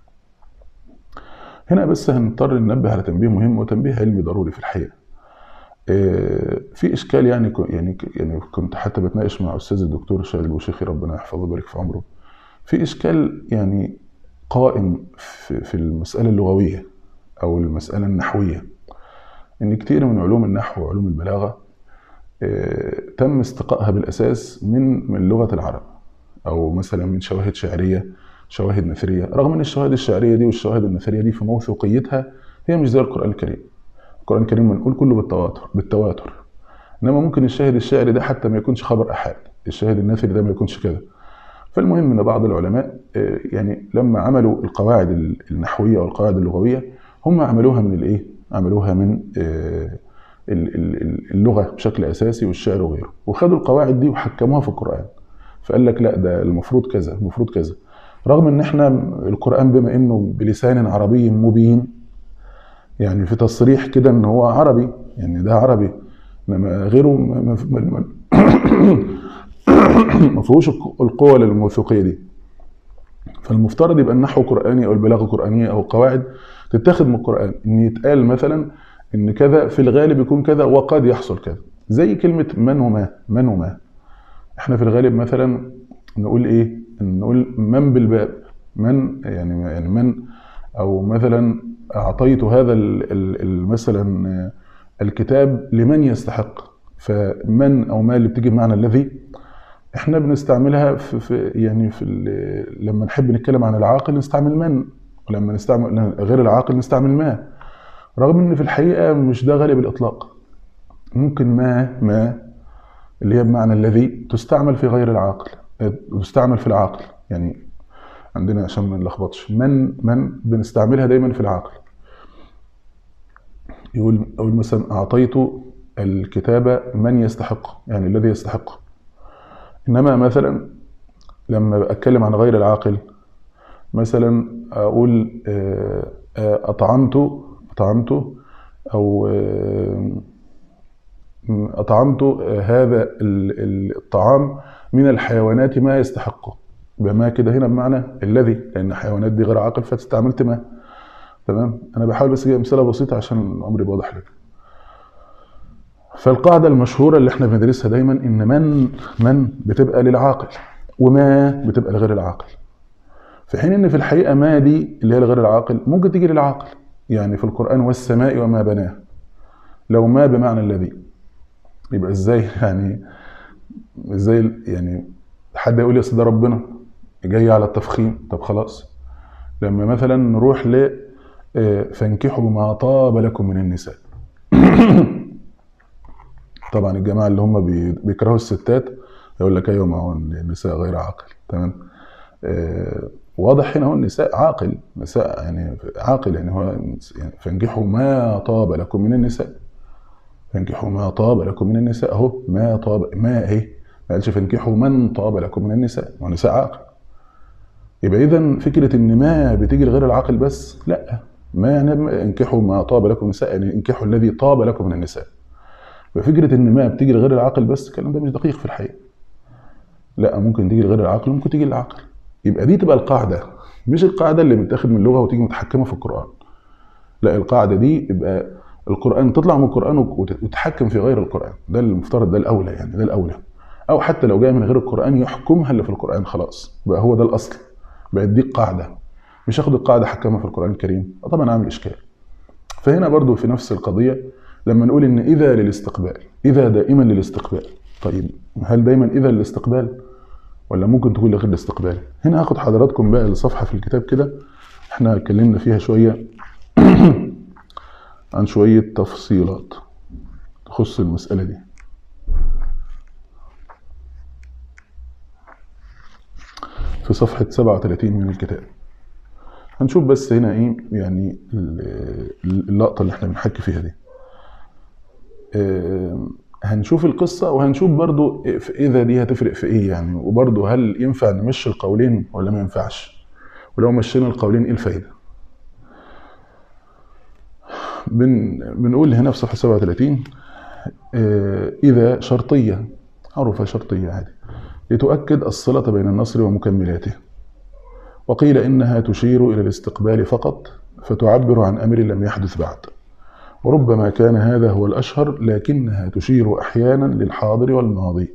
Speaker 2: هنا بس هنضطر ننبه على تنبيه مهم وتنبيه علمي ضروري في الحقيقه. في اشكال يعني كنت حتى بتناقش مع استاذ الدكتور شادي الوشيخي ربنا يحفظه ويبارك في عمره. في اشكال يعني قائم في المساله اللغويه او المساله النحويه، ان كتير من علوم النحو وعلوم البلاغه تم استقائها بالاساس من لغه العرب، او مثلا من شواهد شعريه، شواهد نثريه، رغم ان الشواهد الشعريه دي والشواهد النثريه دي في موثوقيتها هي مش زي القران الكريم. القران الكريم بنقول كله بالتواتر، انما ممكن الشاهد الشعري ده حتى ما يكونش خبر احاد، الشاهد النثري ده ما يكونش كده. فالمهم ان بعض العلماء يعني لما عملوا القواعد النحويه والقواعد اللغويه هم عملوها من الايه؟ عملوها من اللغه بشكل اساسي والشعر وغيره، وخدوا القواعد دي وحكموها في القران. فقال لك لا ده المفروض كذا، المفروض كذا، رغم ان احنا القران بما انه بلسان عربي مبين، يعني في تصريح كده ان هو عربي، يعني ده عربي، انما غيره ما فيهوش القوه للموثوقيه دي. فالمفترض يبقى النحو قراني او البلاغه قرانيه او القواعد تتاخد من القران، ان يتقال مثلا ان كذا في الغالب يكون كذا وقد يحصل كذا. زي كلمه من وما، من وما، احنا في الغالب مثلا نقول ايه؟ نقول من بالباب، من يعني من، او مثلا اعطيت هذا مثلا الكتاب لمن يستحق. فمن او ما اللي بتيجي بمعنى الذي احنا بنستعملها لما نحب نتكلم عن العاقل نستعمل من، ولما نستعمل غير العاقل نستعمل ما، رغم ان في الحقيقه مش ده غالب الاطلاق. ممكن ما اللي هي بمعنى الذي تستعمل في غير العاقل، تستعمل في العاقل. يعني عندنا عشان ما نلخبطش، من بنستعملها دايما في العاقل. يقول مثلا اعطيت الكتاب من يستحق، يعني الذي يستحقه. انما مثلا لما اتكلم عن غير العاقل مثلا اقول اطعمت او اطعمت هذا الطعام من الحيوانات ما يستحقه. بما كده هنا بمعنى الذي، لان الحيوانات دي غير عاقل فتستعملت ما. تمام؟ انا بحاول بس اجيب امثله بسيطه عشان الامر يبقى واضح لك. فالقاعده المشهوره اللي احنا بندرسها دايما ان من بتبقى للعاقل وما بتبقى لغير العاقل، في حين ان في الحقيقه ما دي اللي هي لغير العاقل ممكن تيجي للعاقل. يعني في القران والسماء وما بناه، لو ما بمعنى الذي يبقى ازاي؟ يعني ازاي يعني حد يقول يا ده ربنا جاي على التفخيم؟ طب خلاص، لما مثلا نروح فانكحوا ما طاب لكم من النساء طبعا الجماعه اللي هم بيكرهوا الستات يقول لك ايوه ما هو النساء غير عاقل. تمام؟ واضح هنا هو النساء عاقل، نساء يعني عاقل، يعني هو يعني فانكحوا ما طاب لكم من النساء، فانكحوا ما طاب لكم من النساء، اهو ما طاب، ما اهي، ما قالش فانكحوا من طاب لكم من النساء، ما هو النساء عاقل. يبقى اذا فكره ان ما بتيجي لغير العاقل بس لا، ما يعني انكحوا ما طاب لكم من النساء يعني انكحوا الذي طاب لكم من النساء. ففكره ان ما بتيجي لغير العاقل بس الكلام ده مش دقيق في الحقيقه. لا، ممكن تيجي لغير العاقل وممكن تيجي للعاقل. يبقى دي تبقى القاعده، مش القاعده اللي متاخد من اللغه وتيجي متحكمه في القران. لا، القاعده دي يبقى القران تطلع من القران وتتحكم في غير القران، ده المفترض، ده الاولى، يعني ده الاولى. او حتى لو جاي من غير القران يحكمها اللي في القران، خلاص بقى هو ده الاصل، بقت دي القاعده، مش اخد القاعده احكمها في القران الكريم، طبعا عامل اشكال. فهنا برضو في نفس القضيه لما نقول ان اذا للاستقبال، اذا دائما للاستقبال، طيب هل دايما اذا للاستقبال ولا ممكن تكون لغير الاستقبال؟ هنا هاخد حضراتكم بقى لصفحه في الكتاب كده احنا اتكلمنا فيها شويه عن شويه تفصيلات تخص المساله دي. في صفحه 37 من الكتاب هنشوف بس هنا ايه يعني اللقطه اللي احنا بنحكي فيها دي. هنشوف القصة وهنشوف برضو إذا دي هتفرق في إيه يعني، وبرضو هل ينفع نمشي القولين ولا ما ينفعش، ولو مشينا القولين إيه الفايدة. بنقول هنا في صفحة 37 إذا شرطية، حروف شرطية عادي، لتؤكد الصلة بين النصر ومكملاته. وقيل إنها تشير إلى الاستقبال فقط، فتعبر عن أمر لم يحدث بعد، وربما كان هذا هو الأشهر، لكنها تشير أحيانا للحاضر والماضي.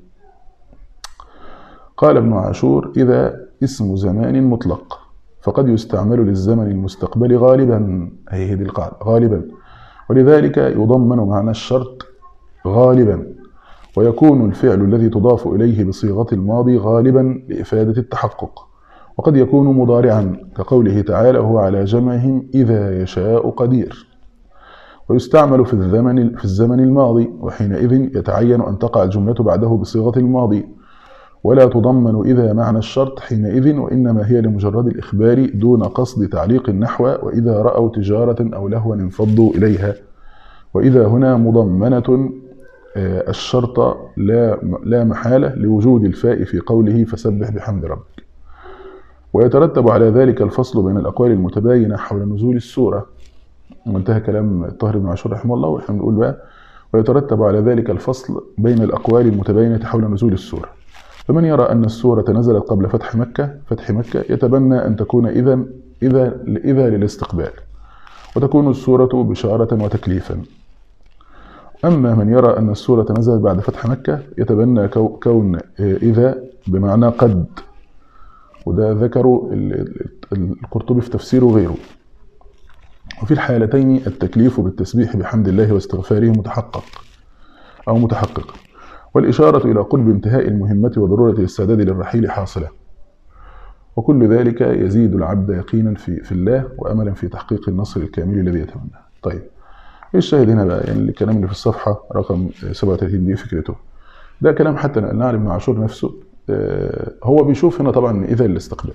Speaker 2: قال ابن عاشور: إذا اسم زمان مطلق، فقد يستعمل للزمن المستقبل غالبا، هذه القاعدة غالبا، ولذلك يضمن معنى الشرط غالبا، ويكون الفعل الذي تضاف إليه بصيغة الماضي غالبا لإفادة التحقق، وقد يكون مضارعا كقوله تعالى: هو على جمعهم إذا يشاء قدير. ويستعمل في الزمن الماضي، وحينئذ يتعين أن تقع الجملة بعده بصيغة الماضي، ولا تضمن إذا معنى الشرط حينئذ، وإنما هي لمجرد الإخبار دون قصد تعليق النحو: وإذا رأوا تجارة أو لهوا انفضوا إليها. وإذا هنا مضمنة الشرط لا محالة لوجود الفاء في قوله: فسبح بحمد ربك. ويترتب على ذلك الفصل بين الأقوال المتباينة حول نزول السورة. وانتهى كلام الطاهر بن عاشور رحمه الله، ونحن بنقول بقى: ويترتب على ذلك الفصل بين الأقوال المتباينة حول نزول السورة. فمن يرى أن السورة نزلت قبل فتح مكة يتبنى أن تكون إذا للاستقبال، وتكون السورة بشارة وتكليفا. أما من يرى أن السورة نزلت بعد فتح مكة يتبنى كون إذا بمعنى قد، وده ذكروا القرطبي في تفسيره وغيره. وفي الحالتين التكليف بالتسبيح بحمد الله واستغفاره متحقق، والإشارة إلى قرب انتهاء المهمة وضرورة الاستعداد للرحيل حاصلة. وكل ذلك يزيد العبد يقينا في الله وأملا في تحقيق النصر الكامل الذي يتمناه. طيب، الشاهد هنا بقى يعني الكلام اللي في الصفحة رقم 37 دي فكرته. ده كلام حتى نقلناه عن ابن عاشور نفسه. هو بيشوف هنا طبعا إذا الاستقبال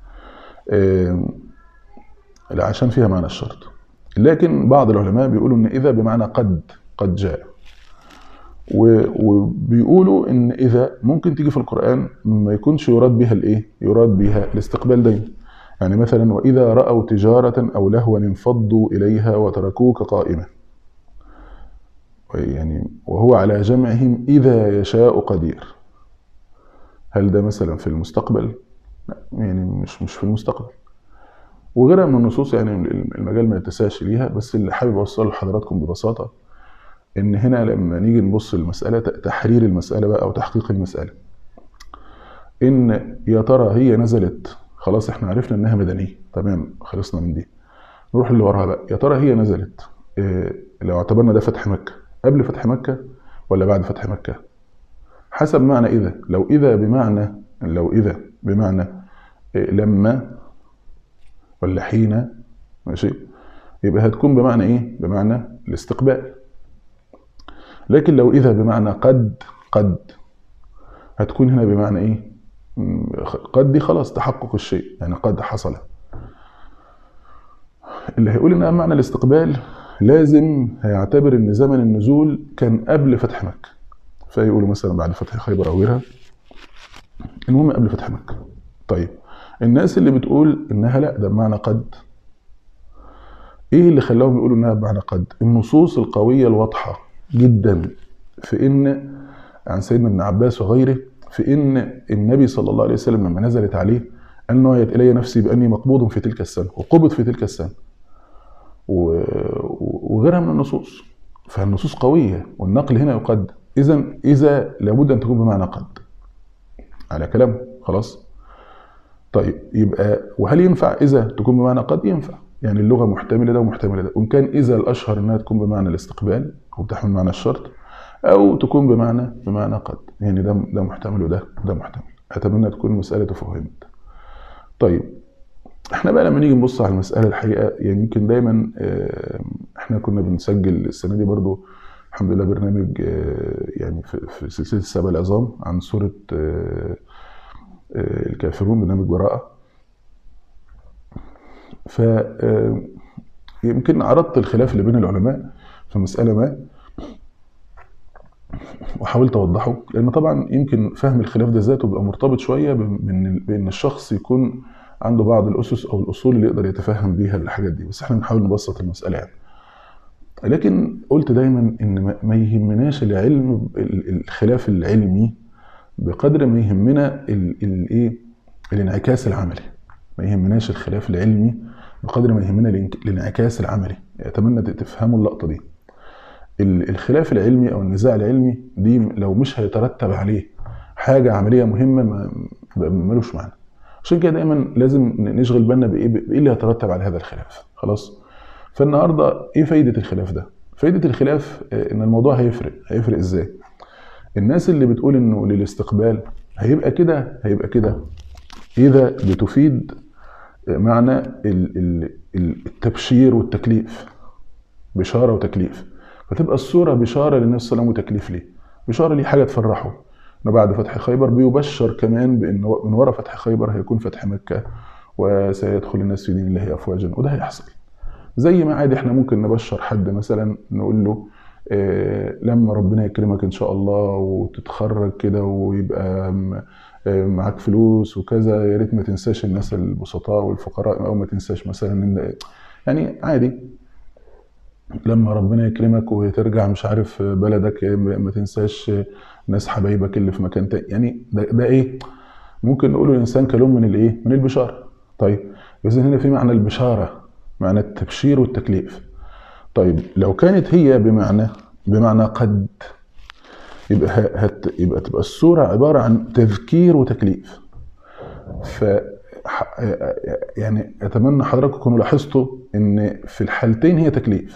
Speaker 2: عشان فيها معنى الشرط، لكن بعض العلماء بيقولوا ان اذا بمعنى قد جاء، وبيقولوا ان اذا ممكن تيجي في القرآن ما يكونش يراد بها يراد بها الاستقبال دايما. يعني مثلا: واذا رأوا تجارة او لهوا انفضوا اليها وتركوك قائما، يعني وهو على جمعهم اذا يشاء قدير. هل ده مثلا في المستقبل؟ لا، يعني مش في المستقبل. وغيرها من النصوص، يعني المجال ما يتسعش ليها، بس اللي حابب اوصله لحضراتكم ببساطه ان هنا لما نيجي نبص للمساله، تحرير المساله بقى او تحقيق المساله، ان يا ترى هي نزلت خلاص، احنا عرفنا انها مدنيه، تمام، خلصنا من دي، نروح اللي وراها بقى. يا ترى هي نزلت لو اعتبرنا ده فتح مكه، قبل فتح مكه ولا بعد فتح مكه؟ حسب معنى اذا. لو اذا بمعنى لما ولا حين، ماشي، يبقى هتكون بمعنى ايه؟ بمعنى الاستقبال. لكن لو اذا بمعنى قد هتكون هنا بمعنى ايه؟ قد دي خلاص تحقق الشيء، يعني قد حصل. اللي هيقول انها معنى الاستقبال لازم هيعتبر ان زمن النزول كان قبل فتح مكة، فيقولوا مثلا بعد فتح خيبر او غيرها، المهم قبل فتح مكة. طيب، الناس اللي بتقول انها لا ده بمعنى قد، ايه اللي خلاهم يقولوا انها بمعنى قد؟ النصوص القوية الواضحة جدا في ان عن سيدنا ابن عباس وغيره في ان النبي صلى الله عليه وسلم لما نزلت عليه قال: نهيت الي نفسي باني مقبوض في تلك السنة، وقبض في تلك السنة، وغيرها من النصوص. فالنصوص قوية والنقل هنا يقد. اذا لابد ان تكون بمعنى قد على كلام خلاص. طيب، يبقى وهل ينفع اذا تكون بمعنى قد؟ ينفع، يعني اللغة محتملة ده ومحتملة ده، وإن كان إذا الأشهر إنها تكون بمعنى الاستقبال وبتحمل معنى الشرط، أو تكون بمعنى قد، يعني ده محتمل وده محتمل. أتمنى تكون المسألة تفهمت. طيب، احنا بقى لما نيجي نبص على المسألة الحقيقة، يعني يمكن دايما احنا كنا بنسجل السنة دي برضو الحمد لله برنامج يعني في سلسلة السبع العظام عن سورة الكافرون، برنامج براءة. يمكن عرضت الخلاف اللي بين العلماء في مسألة ما، وحاولت اوضحه، لان طبعا يمكن فهم الخلاف ده ذاته بيبقى مرتبط شويه بان الشخص يكون عنده بعض الاسس او الاصول اللي يقدر يتفهم بيها الحاجات دي، بس احنا بنحاول نبسط المساله يعني. لكن قلت دايما ان ما يهمناش العلم الخلاف العلمي بقدر ما يهمنا الايه الانعكاس العملي. ما يهمناش الخلاف العلمي بقدر ما يهمنا الانعكاس العملي. اتمنى تفهموا اللقطه دي. الخلاف العلمي او النزاع العلمي دي لو مش هيترتب عليه حاجه عمليه مهمه ملوش معنى. عشان كده دايما لازم نشغل بالنا بايه اللي هيترتب على هذا الخلاف. خلاص. فالنهارده ايه فايده الخلاف ده؟ فايده الخلاف ان الموضوع هيفرق ازاي؟ الناس اللي بتقول انه للاستقبال هيبقى كده اذا بتفيد معنى التبشير والتكليف، بشاره وتكليف، فتبقى الصوره بشاره للنبي صلى الله عليه وسلم وتكليف ليه، بشاره ليه حاجه تفرحه انه بعد فتح خيبر بيبشر كمان بانه من وراء فتح خيبر هيكون فتح مكه وسيدخل الناس في دين الله افواجا، وده هيحصل. زي ما عادي احنا ممكن نبشر حد مثلا نقول له لما ربنا يكرمك ان شاء الله وتتخرج كده ويبقى معاك فلوس وكذا، يا ريت ما تنساش الناس البسطاء والفقراء، او ما تنساش مثلا يعني عادي لما ربنا يكرمك وترجع مش عارف بلدك ما تنساش ناس حبايبك اللي في مكان تاني. يعني ده ايه ممكن نقوله الانسان كلام من الايه من البشاره. طيب اذا هنا في معنى البشاره، معنى التبشير والتكليف. طيب لو كانت هي بمعنى قد، يبقى تبقى الصورة عبارة عن تذكير وتكليف. ف يعني اتمنى حضراتكم تكونوا لاحظتوا ان في الحالتين هي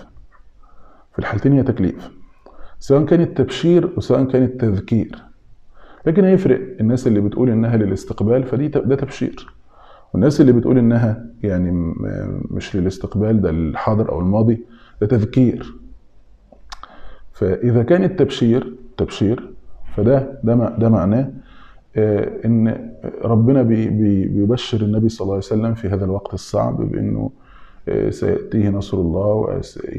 Speaker 2: تكليف، سواء كان التبشير وسواء كان التذكير. لكن هيفرق الناس اللي بتقول انها للاستقبال فدي ده تبشير، والناس اللي بتقول انها يعني مش للاستقبال ده الحاضر او الماضي ده تذكير. فاذا كان تبشير فده معناه ان ربنا بيبشر النبي صلى الله عليه وسلم في هذا الوقت الصعب بانه سياتيه نصر الله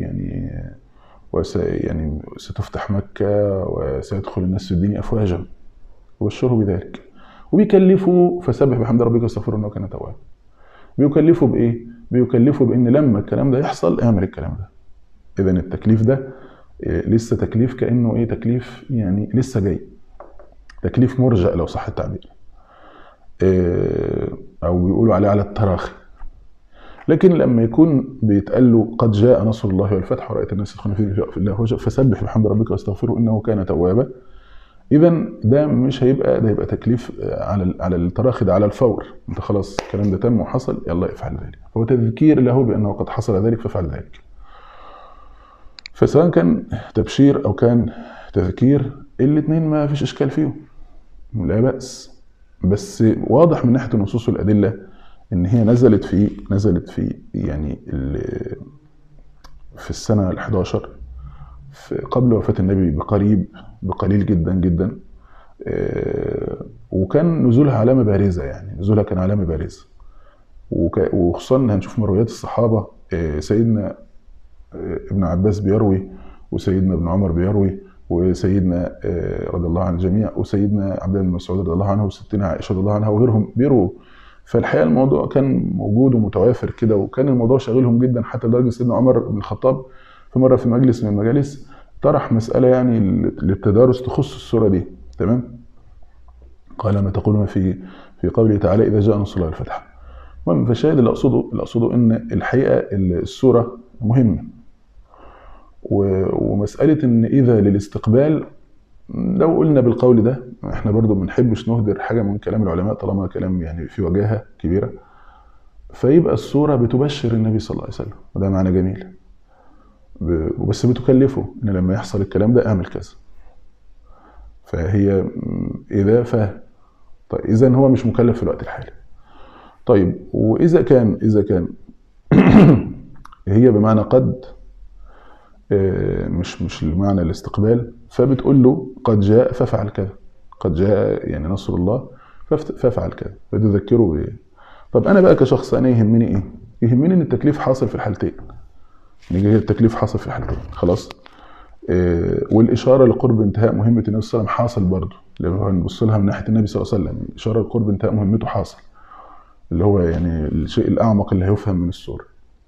Speaker 2: يعني ستفتح مكه وسيدخل الناس في الدين افواجا، وبشره بذلك. وبيكلفوا فسبح بحمد ربك واستغفره انه كان توابا. بيكلفوا بايه؟ بيكلفوا بان لما الكلام ده يحصل اعمل الكلام ده. اذا التكليف ده لسه تكليف، كانه ايه تكليف يعني لسه جاي، تكليف مرجع لو صح التعبير، او بيقولوا عليه على التراخي. لكن لما يكون بيتقال له قد جاء نصر الله والفتح ورأيت الناس يدخلون في الله افواجا فسبح بحمد ربك واستغفره انه كان توابا، اذا ده مش هيبقى ده يبقى تكليف على التراخي، ده على الفور. انت خلاص الكلام ده تم وحصل، يلا افعل ذلك. هو تذكير له بانه قد حصل ذلك فافعل ذلك. فسواء كان تبشير او كان تذكير الاثنين ما فيش اشكال فيهم، لا بأس. بس واضح من ناحيه النصوص والادله ان هي نزلت في يعني في السنه ال11 قبل وفاه النبي بقليل جدا جدا، وكان نزولها علامه بارزه، يعني نزولها كان علامه بارزه. وخصوصا هنشوف مرويات الصحابه، سيدنا ابن عباس بيروي، وسيدنا ابن عمر بيروي، وسيدنا رضي الله عن الجميع، وسيدنا عبد الله بن مسعود رضي الله عنه، وستنا عائشه رضي الله عنها، وغيرهم بيروا. فالحقيقه الموضوع كان موجود ومتوافر كده، وكان الموضوع شاغلهم جدا، حتى لدرجه سيدنا عمر بن الخطاب في مره في مجلس من المجالس طرح مساله يعني للتدارس تخص السوره دي. تمام. قال ما تقولون في قوله تعالى اذا جاء نصر الله والفتح. المهم فالشاهد اللي اقصده ان الحقيقه السوره مهمه، ومساله ان اذا للاستقبال لو قلنا بالقول ده احنا برضو ما بنحبش نهدر حاجه من كلام العلماء طالما كلام يعني في وجاهه كبيره، فيبقى السوره بتبشر النبي صلى الله عليه وسلم، وده معنى جميل. وبس بتكلفه ان لما يحصل الكلام ده اعمل كذا. فهي اضافه. طيب اذا هو مش مكلف في الوقت الحالي. طيب واذا كان هي بمعنى قد، مش المعنى الاستقبال، فبتقول له قد جاء ففعل كذا، قد جاء يعني نصر الله ففعل كذا، فتذكره بايه. طب انا بقى كشخص انا يهمني ايه؟ يهمني ان التكليف حاصل في الحالتين. نيجي التكليف حاصل في الحالتين خلاص. والإشارة لقرب انتهاء مهمة النبي صلى الله عليه وسلم حاصل برضه، لو هنبص لها من ناحية النبي صلى الله عليه وسلم إشارة لقرب انتهاء مهمته حاصل، اللي هو يعني الشيء الأعمق اللي هيفهم من السورة.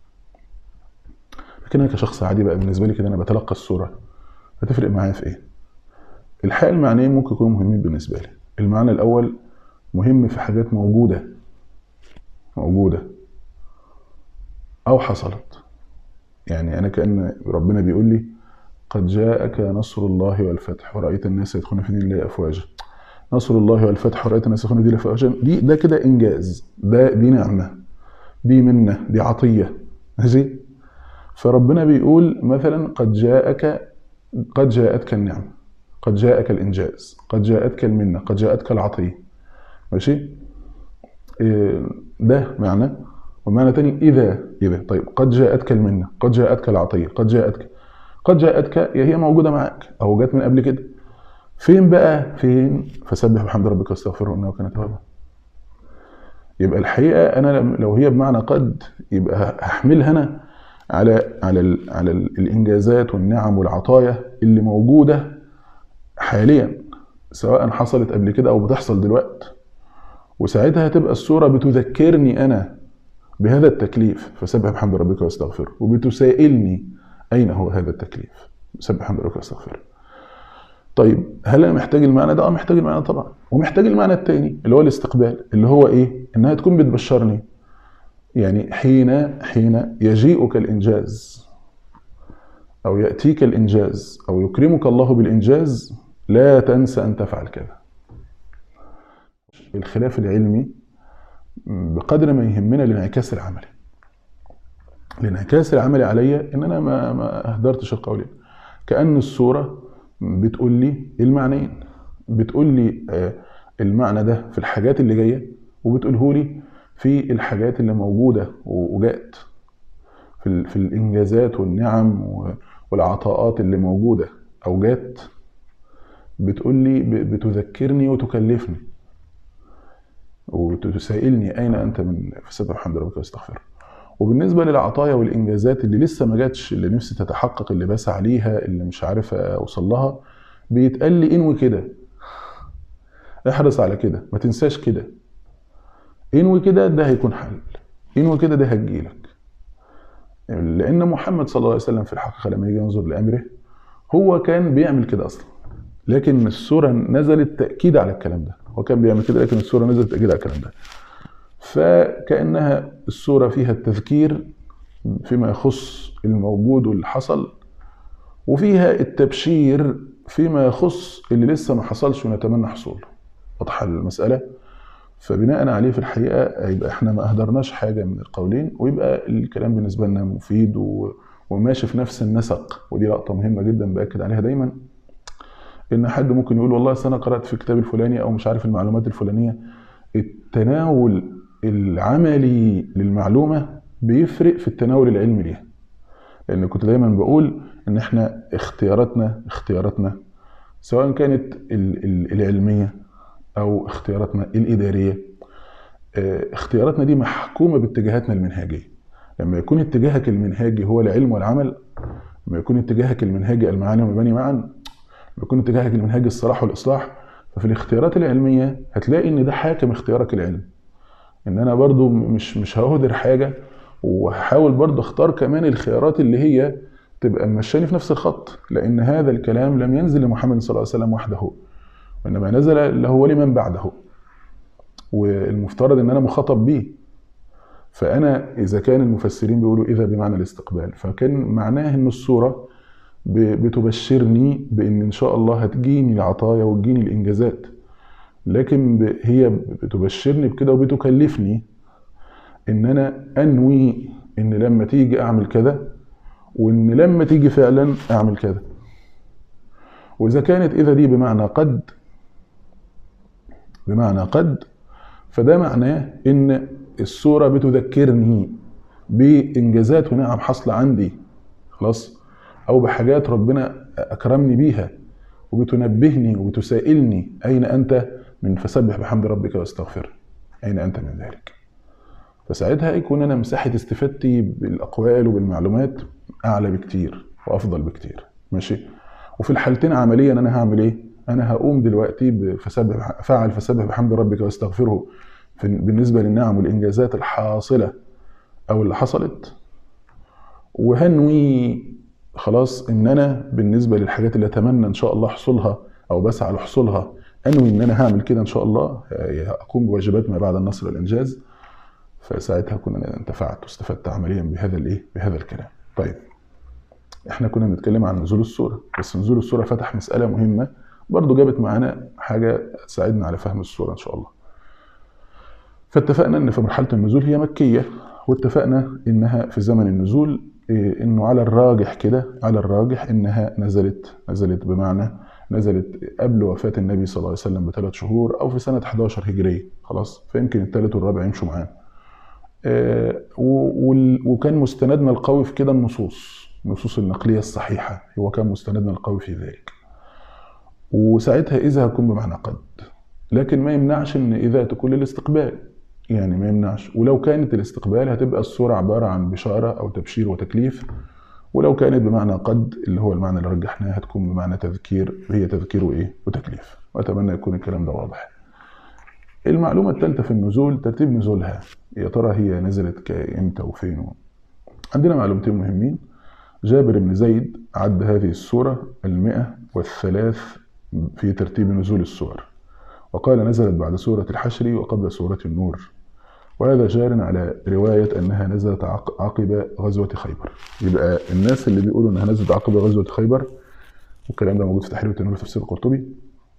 Speaker 2: لكن أنا كشخص عادي بقى بالنسبة لي كده أنا بتلقى السورة هتفرق معايا في إيه؟ الحقيقة المعنيين ممكن يكونوا مهمين بالنسبة لي. المعنى الأول مهم في حاجات موجودة أو حصلت، يعني أنا كأن ربنا بيقول لي قد جاءك نصر الله والفتح ورأيت الناس يدخلون في دين الله أفواجا. نصر الله والفتح ورأيت الناس يدخلون في دين الله أفواجا، ده كده إنجاز، دي نعمة، دي منة، دي عطية، ماشي. فربنا بيقول مثلا قد جاءتك النعمة، قد جاءك الإنجاز، قد جاءتك المنة، قد جاءتك العطية، ماشي. ده معنى. ومعنى تاني إذا طيب قد جاءتك المنة، قد جاءتك العطية، قد جاءتك هي موجودة معاك أو جات من قبل كده. فين بقى؟ فسبح بحمد ربك واستغفره إنه كان توابا. يبقى الحقيقة أنا لو هي بمعنى قد، يبقى هحملها أنا على الإنجازات والنعم والعطايا اللي موجودة حاليا، سواء حصلت قبل كده أو بتحصل دلوقتي. وساعتها هتبقى السورة بتذكرني أنا بهذا التكليف، فسبح بحمد ربك واستغفره، وبتسائلني أين هو هذا التكليف، سبح بحمد ربك واستغفره. طيب هل أنا محتاج المعنى ده؟ محتاج المعنى طبعا، ومحتاج المعنى التاني اللي هو الاستقبال، اللي هو إيه؟ إنها تكون بتبشرني، يعني حين يجيئك الإنجاز أو يأتيك الإنجاز أو يكرمك الله بالإنجاز لا تنسى أن تفعل كذا. الخلاف العلمي بقدر ما يهمنا الانعكاس العملي. الانعكاس العملي عليا ان انا ما اهدرتش القولين، كأن الصورة بتقول لي المعنيين، بتقول لي المعنى ده في الحاجات اللي جاية، وبتقوله لي في الحاجات اللي موجودة وجاءت في الانجازات والنعم والعطاءات اللي موجودة او جات، بتقول لي بتذكرني وتكلفني وتسائلني أين أنت من فسبح بحمد ربك واستغفره. وبالنسبة للعطايا والإنجازات اللي لسه ما جاتش، اللي نفسي تتحقق، اللي بسعى عليها، اللي مش عارف أوصل لها، بيتقال لي انوي كده، احرص على كده، ما تنساش كده، انوي كده، ده هيكون حل، انوي كده، ده هتجيلك. لأن محمد صلى الله عليه وسلم في الحقيقة لما يجي ينظر لأمره هو كان بيعمل كده أصلا، لكن السورة نزلت تأكيد على الكلام ده. هو كان بيعمل كده لكن السورة نزلت تأكيد على الكلام ده. فكأنها السورة فيها التذكير فيما يخص الموجود واللي حصل، وفيها التبشير فيما يخص اللي لسه ما حصلش ونتمنى حصوله. واضحة المسألة؟ فبناء عليه في الحقيقة يبقى احنا ما أهدرناش حاجة من القولين، ويبقى الكلام بالنسبة لنا مفيد وماشي في نفس النسق. ودي لقطة مهمة جدا بأكد عليها دايما، إن حد ممكن يقول والله أنا قرأت في الكتاب الفلاني أو مش عارف المعلومات الفلانية. التناول العملي للمعلومة بيفرق في التناول العلمي ليها، لأن كنت دايما بقول إن إحنا اختياراتنا سواء كانت العلمية أو اختياراتنا الإدارية، اختياراتنا دي محكومة باتجاهاتنا المنهجية. لما يكون اتجاهك المنهجي هو العلم والعمل، لما يكون اتجاهك المنهجي المعاني والمباني معا، لما يكون اتجاهك المنهجي الصلاح والإصلاح، ففي الاختيارات العلمية هتلاقي إن ده حاكم اختيارك العلم. إن أنا برضو مش ههدر حاجة، وهحاول برضو اختار كمان الخيارات اللي هي تبقى مشاني في نفس الخط، لأن هذا الكلام لم ينزل لمحمد صلى الله عليه وسلم وحده، وإنما نزل له ولمن بعده، والمفترض إن أنا مخاطب بيه. فأنا إذا كان المفسرين بيقولوا إذا بمعنى الاستقبال، فكان معناه إن السورة بتبشرني بإن إن شاء الله هتجيني العطايا وتجيني الإنجازات، لكن هي بتبشرني بكده وبتكلفني إن أنا أنوي إن لما تيجي أعمل كذا، وإن لما تيجي فعلا أعمل كذا. وإذا كانت إذا دي بمعنى قد، فده معناه إن السورة بتذكرني بإنجازات ونعم حصل عندي خلاص، أو بحاجات ربنا أكرمني بيها، وبتنبهني وبتسائلني أين أنت من فسبح بحمد ربك واستغفره، أين أنت من ذلك. فساعتها يكون أنا مساحة استفادتي بالأقوال وبالمعلومات أعلى بكتير وأفضل بكتير، ماشي. وفي الحالتين عمليا انا هعمل ايه؟ انا هقوم دلوقتي فعل فسبح بحمد ربك واستغفره بالنسبه للنعم والانجازات الحاصله او اللي حصلت، وهنوي خلاص ان انا بالنسبه للحاجات اللي اتمنى ان شاء الله حصولها او بسعى لحصولها، انوي ان انا هعمل كده ان شاء الله، اقوم بواجبات ما بعد النصر والانجاز. فساعتها كنا انتفعت واستفدت عمليا بهذا الكلام. طيب احنا كنا بنتكلم عن نزول السوره، بس نزول السوره فتح مساله مهمه برضو، جابت معانا حاجه تساعدنا على فهم السوره ان شاء الله. فاتفقنا ان في مرحله النزول هي مكيه، واتفقنا انها في زمن النزول انه على الراجح كده، على الراجح انها نزلت بمعنى نزلت قبل وفاه النبي صلى الله عليه وسلم ب3 شهور او في سنه 11 هجريه خلاص، فيمكن الثالث والرابع يمشوا معانا. وكان مستندنا القوي في كده النصوص النقليه الصحيحه، هو كان مستندنا القوي في ذلك. وساعتها اذا هتكون بمعنى قد، لكن ما يمنعش ان اذا تكون للاستقبال، يعني ما يمنعش. ولو كانت الاستقبال هتبقى السورة عبارة عن بشارة أو تبشير وتكليف، ولو كانت بمعنى قد اللي هو المعنى اللي رجحناه هتكون بمعنى تذكير، هي تذكير وإيه وتكليف. وأتمنى يكون الكلام ده واضح. المعلومة الثالثة في النزول ترتيب نزولها، يا ترى هي نزلت امتى وفين عندنا معلومتين مهمين. جابر بن زيد عد هذه السورة 103 في ترتيب نزول السور، وقال نزلت بعد سورة الحشر وقبل سورة النور، وهذا جار على رواية أنها نزلت عقب غزوة خيبر. يبقى الناس اللي بيقولوا أنها نزلت عقب غزوة خيبر، والكلام ده موجود في تحرير التنوير تفسير القرطبي،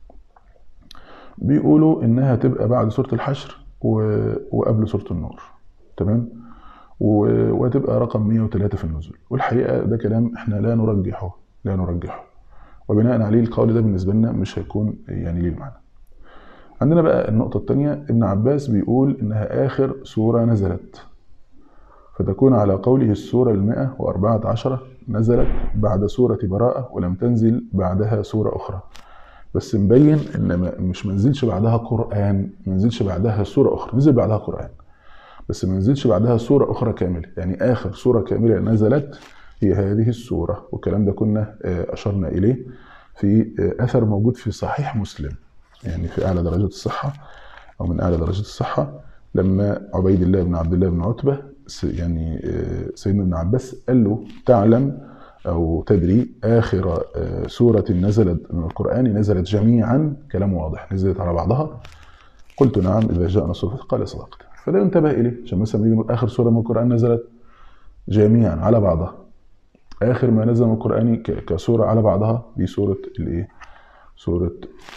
Speaker 2: بيقولوا إنها تبقى بعد سورة الحشر وقبل سورة النور، تمام؟ وتبقى رقم 103 في النزول. والحقيقة ده كلام إحنا لا نرجحه، وبناء عليه القول ده بالنسبة لنا مش هيكون يعني ليه المعنى. عندنا بقى النقطة الثانية، ابن عباس بيقول إنها آخر سورة نزلت، فتكون على قوله السورة 114 نزلت بعد سورة براءة، ولم تنزل بعدها سورة أخرى. بس مبين إن مش منزلش بعدها قرآن، منزلش بعدها سورة أخرى، نزل بعدها قرآن بس منزلش بعدها سورة أخرى كاملة. يعني آخر سورة كاملة نزلت هي هذه السورة، والكلام ده كنا أشرنا إليه في أثر موجود في صحيح مسلم، يعني في أعلى درجة الصحة أو من أعلى درجة الصحة، لما عبيد الله بن عبد الله بن عتبة يعني سيدنا ابن عباس قال له تعلم أو تدري آخر سورة نزلت من القرآن نزلت جميعا، كلام واضح، نزلت على بعضها؟ قلت نعم إذا جاء نصر قال صدقت. فده ينتبه إليه، عشان مثلا يجي آخر سورة من القرآن نزلت جميعا على بعضها، آخر ما نزل من القرآن كسورة على بعضها دي سورة الإيه؟ سورة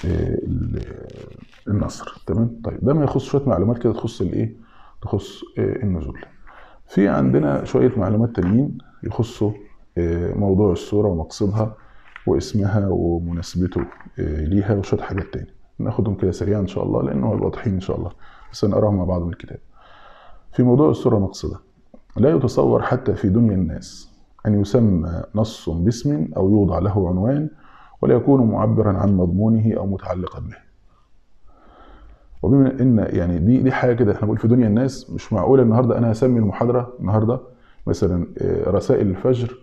Speaker 2: النصر، تمام؟ طيب ده ما يخص شوية معلومات كده تخص الإيه؟ تخص النزول. في عندنا شوية معلومات تانيين يخصوا موضوع السورة ومقصدها واسمها ومناسبته ليها وشوية حاجات تاني، ناخدهم كده سريعا إن شاء الله لأنه واضحين إن شاء الله، بس نقراهم مع بعض من الكتاب. في موضوع السورة مقصدها، لا يتصور حتى في دنيا الناس أن يسمى نص باسم أو يوضع له عنوان ولا يكون معبرا عن مضمونه أو متعلقا به. وبما ان يعني دي حاجه كده، احنا بنقول في دنيا الناس، مش معقول النهارده انا هسمي المحاضره النهارده مثلا رسائل الفجر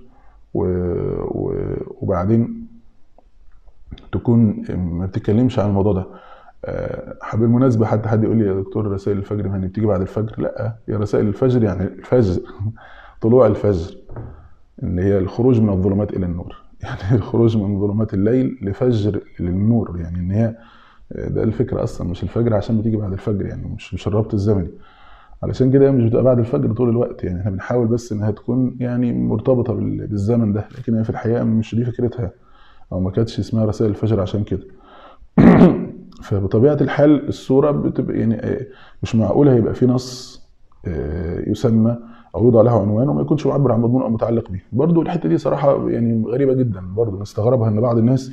Speaker 2: وبعدين تكون ما بتتكلمش عن الموضوع ده. بالمناسبه حد يقول لي يا دكتور رسائل الفجر ما بتيجي بعد الفجر؟ لا، هي رسائل الفجر يعني الفجر طلوع الفجر، اللي هي الخروج من الظلمات الى النور، يعني الخروج من ظلمات الليل لفجر للنور، يعني ان هي ده الفكرة أصلا، مش الفجر عشان بتيجي بعد الفجر، يعني مش الربط الزمني، علشان كده مش بتبقى بعد الفجر طول الوقت، يعني احنا بنحاول بس انها تكون يعني مرتبطة بالزمن ده، لكن هي في الحقيقة مش دي فكرتها، أو ما كانتش اسمها رسائل الفجر عشان كده. فبطبيعة الحال السورة بتبقى يعني مش معقولة يبقى في نص يسمى أو يوضع له عنوان وما يكونش معبر عن مضمون أو متعلق به. برضو الحتة دي صراحة يعني غريبة جدا، برضو نستغربها إن بعض الناس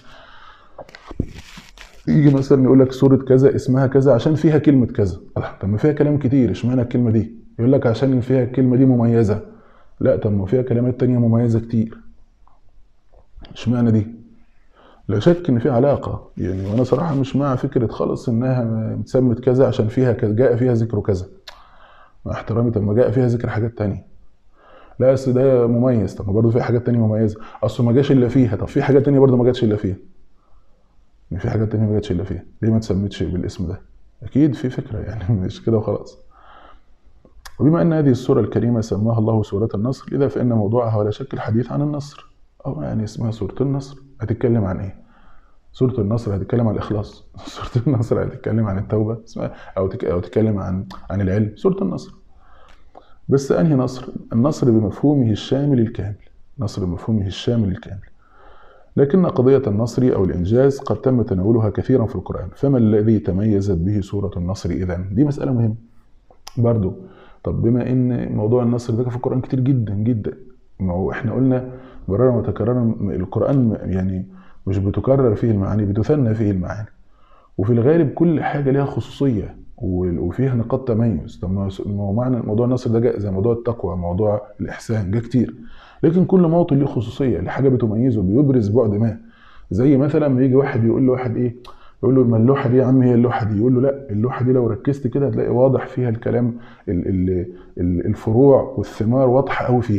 Speaker 2: يجي مثلا يقول لك سورة كذا اسمها كذا عشان فيها كلمة كذا. طب ما فيها كلام كتير، اشمعنى الكلمة دي؟ يقول لك عشان فيها الكلمة دي مميزة. لا، طب ما فيها كلمات تانية مميزة كتير، اشمعنى دي؟ لا شك ان في علاقة يعني، وانا صراحة مش مع فكرة خالص انها متسمت كذا عشان فيها كذا، جاء فيها ذكر كذا، مع احترامي، طب ما جاء فيها ذكر حاجات تانية. لا اصل ده مميز، طب ما برضه في حاجات تانية مميزه، اصل ما جاش الا فيها، طب في حاجات تانية برضه ما جاتش الا فيها، في حاجات تانية ما جاتش الا فيها، ليه ما تسميتش بالاسم ده؟ اكيد في فكره يعني مش كده وخلاص. وبما ان هذه السوره الكريمه سماها الله سوره النصر، لذا فان موضوعها ولا شك الحديث عن النصر، او يعني اسمها سوره النصر. هتتكلم عن ايه؟ سوره النصر هتتكلم عن الاخلاص، سوره النصر هتتكلم عن التوبه، اسمها او تتكلم عن العلم، سوره النصر. بس انهي نصر؟ النصر بمفهومه الشامل الكامل، نصر بمفهومه الشامل الكامل. لكن قضية النصر أو الإنجاز قد تم تناولها كثيرا في القرآن، فما الذي تميزت به سورة النصر إذن؟ دي مسألة مهمة برضو. طب بما إن موضوع النصر ده في القرآن كتير جدا جدا، ما هو إحنا قلنا مرارا وتكرارا القرآن يعني مش بتكرر فيه المعاني، بتثنى فيه المعاني، وفي الغالب كل حاجة لها خصوصية وفيها نقاط تميز. طب ما هو معنى موضوع النصر ده جاء زي موضوع التقوى، موضوع الإحسان، جاء كتير، لكن كل موطن له خصوصيه، لحاجه بتميزه، بيبرز بعد ما. زي مثلا لما يجي واحد يقول لواحد ايه، يقول له ما اللوحه دي يا عم هي اللوحه دي، يقول له لا اللوحه دي لو ركزت كده هتلاقي واضح فيها الكلام، الفروع والثمار واضحه قوي فيها،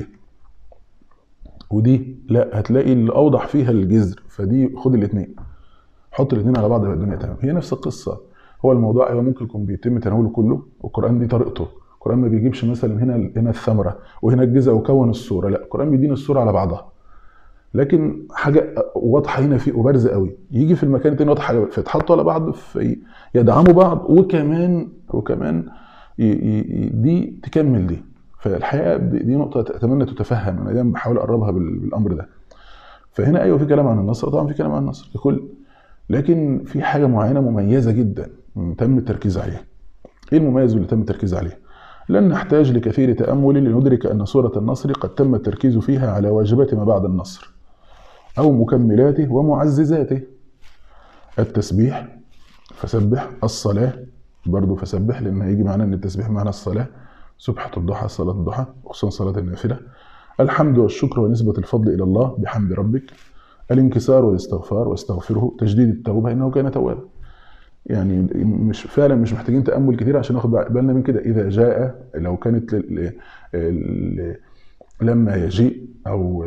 Speaker 2: ودي لا هتلاقي اللي اوضح فيها الجذر، فدي خد الاثنين، حط الاثنين على بعض يبقى الدنيا تمام. هي نفس القصه، هو الموضوع ايوه ممكن يكون بيتم تناوله كله، والقران دي طريقته. القرآن ما بيجيبش مثلا هنا الثمرة وهنا الجزء وكون الصورة، لا القرآن بيدينا الصورة على بعضها، لكن حاجة واضحة هنا فيه وبارزة قوي، يجي في المكان التاني واضحة فيتحطوا على بعض يدعموا بعض، وكمان دي تكمل دي. فالحقيقة دي نقطة أتمنى تتفهم، أنا دايما بحاول أقربها بالأمر ده. فهنا أيوه في كلام عن النصر، طبعا في كلام عن النصر ككل، لكن في حاجة معينة مميزة جدا تم التركيز عليها. إيه المميز اللي تم التركيز عليه؟ لن نحتاج لكثير تأمل لندرك أن سورة النصر قد تم التركيز فيها على واجبات ما بعد النصر أو مكملاته ومعززاته. التسبيح فسبح، الصلاة برضو فسبح، لأن هيجي معنا أن التسبيح معنى الصلاة، سبحة الضحى صلاة الضحى خصوصا صلاة النافلة. الحمد والشكر ونسبة الفضل إلى الله بحمد ربك. الانكسار والاستغفار واستغفره، تجديد التوبة إنه كان توابا. يعني مش فعلا مش محتاجين تأمل كتير عشان ناخد بالنا من كده. إذا جاء، لو كانت لما يجيء، أو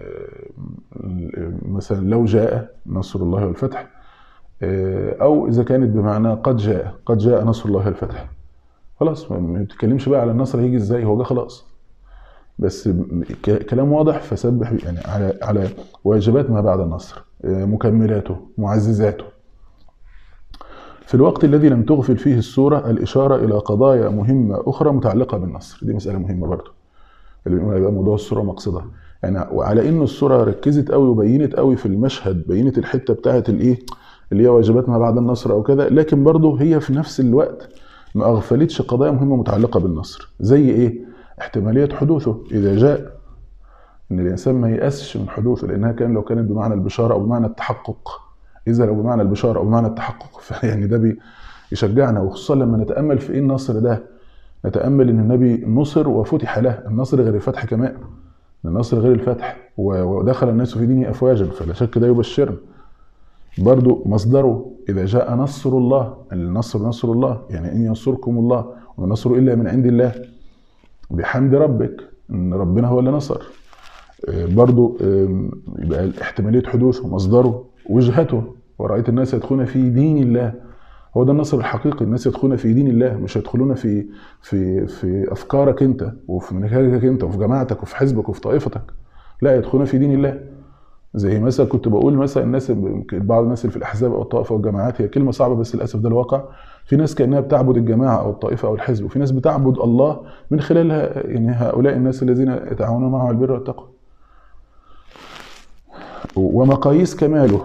Speaker 2: مثلا لو جاء نصر الله والفتح، أو إذا كانت بمعنى قد جاء نصر الله والفتح، خلاص ما بتتكلمش بقى على النصر هيجي إزاي، هو جه خلاص، بس كلام واضح. فسبح يعني على واجبات ما بعد النصر، مكملاته معززاته. في الوقت الذي لم تغفل فيه السورة الإشارة إلى قضايا مهمة أخرى متعلقة بالنصر، دي مسألة مهمة برضو، اللي يبقى موضوع السورة مقصدها يعني. وعلى إن السورة ركزت قوي وبينت قوي في المشهد، بينت الحتة بتاعت الإيه اللي هي واجبات ما بعد النصر أو كذا، لكن برضو هي في نفس الوقت ما أغفلتش قضايا مهمة متعلقة بالنصر. زي إيه؟ احتمالية حدوثه إذا جاء، إن الإنسان ما يأسش من حدوثه، لأنها لو كانت بمعنى البشارة أو بمعنى التحقق، إذا لو بمعنى البشارة أو بمعنى التحقق، فيعني ده بيشجعنا. وخصوصا لما نتأمل في إيه النصر ده، نتأمل إن النبي نصر وفتح له. النصر غير الفتح كمان، النصر غير الفتح، ودخل الناس في دينه أفواجا، فلا شك ده يبشرنا. برضو مصدره إذا جاء نصر الله، النصر نصر الله يعني إن ينصركم الله وما النصر إلا من عند الله بحمد ربك، إن ربنا هو اللي نصر. برضو يبقى احتمالية حدوثه مصدره وجهته، ورأيت الناس يدخلون في دين الله، هو ده النصر الحقيقي. الناس يدخلون في دين الله، مش يدخلون في أفكارك أنت وفي منهجك أنت وفي جماعتك وفي حزبك وفي طائفتك، لا يدخلون في دين الله. زي مثلا كنت بقول مثلا الناس، بعض الناس اللي في الأحزاب أو الطائفة والجماعات، هي كلمة صعبة بس للأسف ده الواقع، في ناس كأنها بتعبد الجماعة أو الطائفة أو الحزب، وفي ناس بتعبد الله من خلالها، يعني هؤلاء الناس الذين يتعاونون معه على البر والتقوى. ومقاييس كماله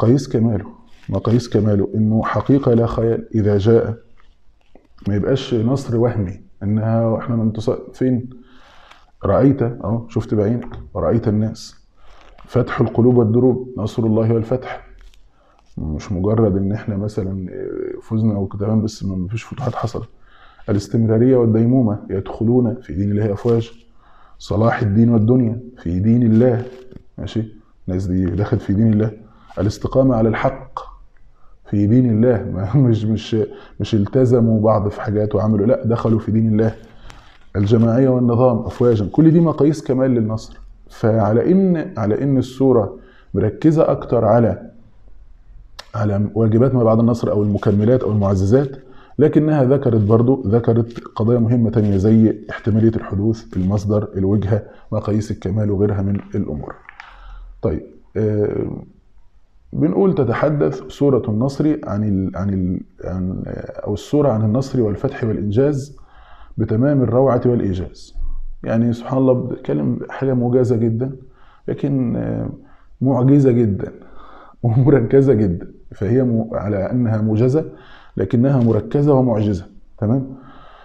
Speaker 2: انه حقيقة لا خيال. اذا جاء ما يبقاش نصر وهمي، انها احنا ننتصر فين، رأيت شفت بعينك ورأيت الناس، فتح القلوب والدروب، نصر الله والفتح، مش مجرد ان احنا مثلا فزنا او كده بس ما فيش فتوحات حصلت. الاستمرارية والديمومة، يدخلون في دين الله افواج، صلاح الدين والدنيا في دين الله، ماشي، الناس دي دخلت في دين الله. الاستقامة على الحق في دين الله، مش التزموا بعض في حاجات وعملوا، لا دخلوا في دين الله. الجماعية والنظام أفواجا، كل دي مقاييس كمال للنصر. على إن السورة مركزة أكتر على واجبات ما بعد النصر أو المكملات أو المعززات، لكنها ذكرت قضايا مهمة تانية زي احتمالية الحدوث، المصدر، الوجهة، مقاييس الكمال وغيرها من الأمور. طيب، بنقول تتحدث سورة النصر أو السورة عن النصر والفتح والإنجاز بتمام الروعة والإيجاز. يعني سبحان الله بتكلم حاجة موجزة جدا، لكن معجزة جدا ومركزة جدا. فهي على أنها موجزة لكنها مركزة ومعجزة. تمام.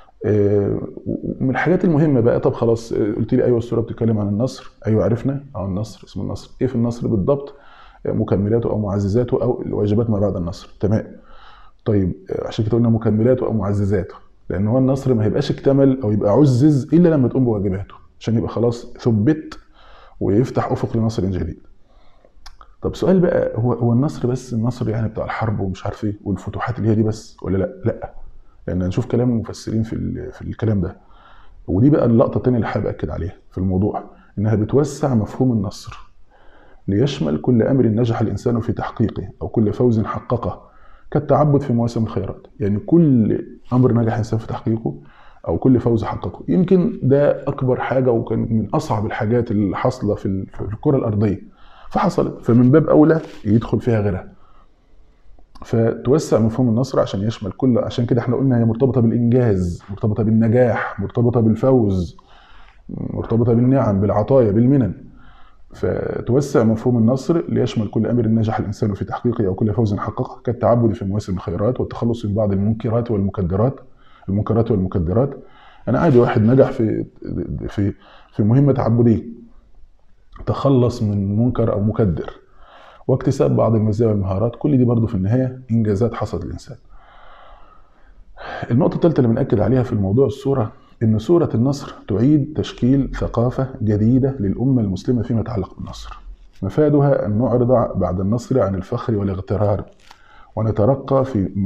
Speaker 2: من الحاجات المهمة بقى، طب خلاص قلت لي أيوة السورة بتتكلم عن النصر، أيوة عرفنا النصر، اسم النصر إيه في النصر بالضبط؟ مكملاته أو معززاته أو الواجبات ما بعد النصر. تمام. طيب عشان كده قلنا مكملاته أو معززاته، لأن هو النصر ما هيبقاش اكتمل أو يبقى عزز إلا لما تقوم بواجباته، عشان يبقى خلاص ثبت ويفتح أفق لنصر جديد. طب سؤال بقى، هو النصر بس النصر يعني بتاع الحرب ومش عارف ايه والفتوحات اللي هي دي بس ولا لا؟ لا، لان هنشوف كلام المفسرين في الكلام ده. ودي بقى اللقطه الثانيه اللي حابب اكد عليها في الموضوع، انها بتوسع مفهوم النصر ليشمل كل امر نجح الانسان في تحقيقه او كل فوز حققه كالتعبد في مواسم الخيرات. يعني كل امر نجح الانسان في تحقيقه او كل فوز حققه. يمكن ده اكبر حاجه وكان من اصعب الحاجات اللي حاصله في الكره الارضيه، فحصلت، فمن باب اولى يدخل فيها غيرها. فتوسع مفهوم النصر عشان يشمل كل، عشان كده احنا قلنا هي مرتبطه بالانجاز، مرتبطه بالنجاح، مرتبطه بالفوز، مرتبطه بالنعم، بالعطايا، بالمنن. فتوسع مفهوم النصر ليشمل كل امر نجح الانسان في تحقيقه او كل فوز حققه كالتعبد في مواسم الخيرات والتخلص من بعض المنكرات والمكدرات. انا عادي واحد نجح في مهمه تعبديه، تخلص من منكر او مكدر، واكتساب بعض المزايا والمهارات، كل دي برضو في النهايه انجازات حصلت للانسان. النقطه الثالثه اللي بنأكد عليها في الموضوع السوره، ان سوره النصر تعيد تشكيل ثقافه جديده للامه المسلمه فيما يتعلق بالنصر. مفادها ان نعرض بعد النصر عن الفخر والاغترار، ونترقى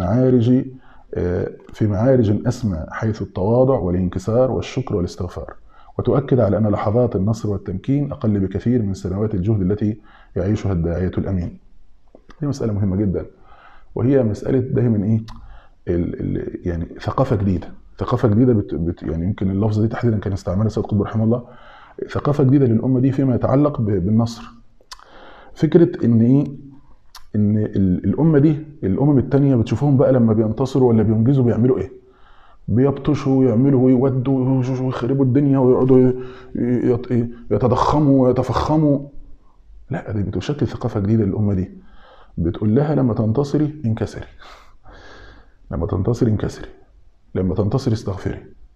Speaker 2: في معارج اسمى، حيث التواضع والانكسار والشكر والاستغفار. وتؤكد على أن لحظات النصر والتمكين أقل بكثير من سنوات الجهد التي يعيشها الداعية الأمين. دي مسألة مهمة جدا، وهي مسألة دايما إيه؟ يعني ثقافة جديدة يعني يمكن اللفظة دي تحديدا كان استعملها سيد قطب رحمه الله. ثقافة جديدة للأمة دي فيما يتعلق بالنصر. فكرة إن إيه؟ إن الأمة دي الأمم التانية بتشوفهم بقى لما بينتصروا ولا بينجزوا بيعملوا إيه؟ بيبطشوا ويعملوا ويودوا ويخربوا الدنيا ويقعدوا يتضخموا ويتفخموا. لا، دي بتشكل ثقافة جديدة للأمة دي، بتقول لها لما تنتصري انكسري، لما تنتصري انكسري، لما تنتصري استغفري،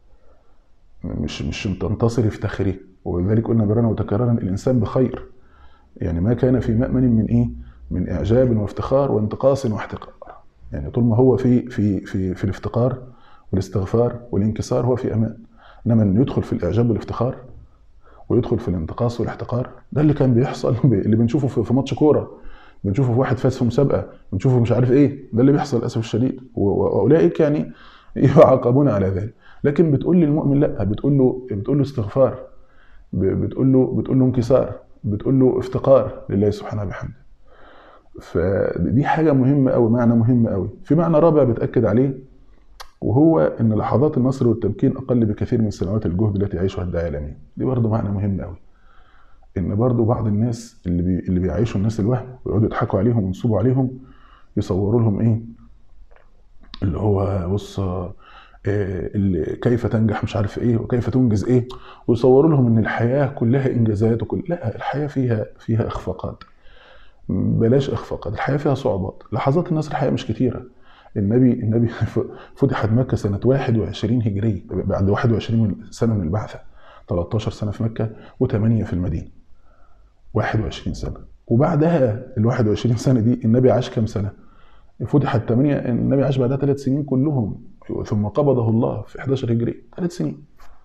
Speaker 2: مش تنتصري افتخري. ولذلك قلنا مرارا وتكرارا الإنسان بخير، يعني ما كان في مأمن من إيه؟ من إعجاب وافتخار وانتقاص واحتقار. يعني طول ما هو في الافتقار والاستغفار والانكسار هو في امان. انما ان يدخل في الاعجاب والافتخار ويدخل في الانتقاص والاحتقار، ده اللي كان بيحصل، اللي بنشوفه في ماتش كوره، بنشوفه في واحد فاز في مسابقه، بنشوفه مش عارف ايه، ده اللي بيحصل للاسف الشديد. واولئك يعني يعاقبون على ذلك. لكن بتقول للمؤمن لا، بتقول له استغفار، بتقول له انكسار، بتقول له افتقار لله سبحانه وبحمده. فدي حاجه مهمه قوي، معنى مهم قوي. في معنى رابع بتاكد عليه، وهو ان لحظات النصر والتمكين اقل بكثير من سنوات الجهد التي يعيشها الداعية الامين. دي برضو معنى مهم قوي، ان برضو بعض الناس اللي بيعيشوا الناس الوهم ويقعدوا يضحكوا عليهم وينصبوا عليهم، يصوروا لهم ايه اللي هو بص كيف تنجح مش عارف ايه وكيف تنجز ايه، ويصوروا لهم ان الحياة كلها انجازات لا، الحياة فيها اخفاقات. بلاش اخفاقات، الحياة فيها صعوبات. لحظات النصر الحياة مش كتيرة. النبي فتحت مكة سنة 21 هجرية، بعد 21 سنة من البعثة، 13 سنة في مكة و8 في المدينة، 21 سنة. وبعدها ال 21 سنة دي النبي عاش كم سنة؟ فتحت 8، النبي عاش بعدها 3 سنين كلهم، ثم قبضه الله في 11 هجرية، 3 سنين.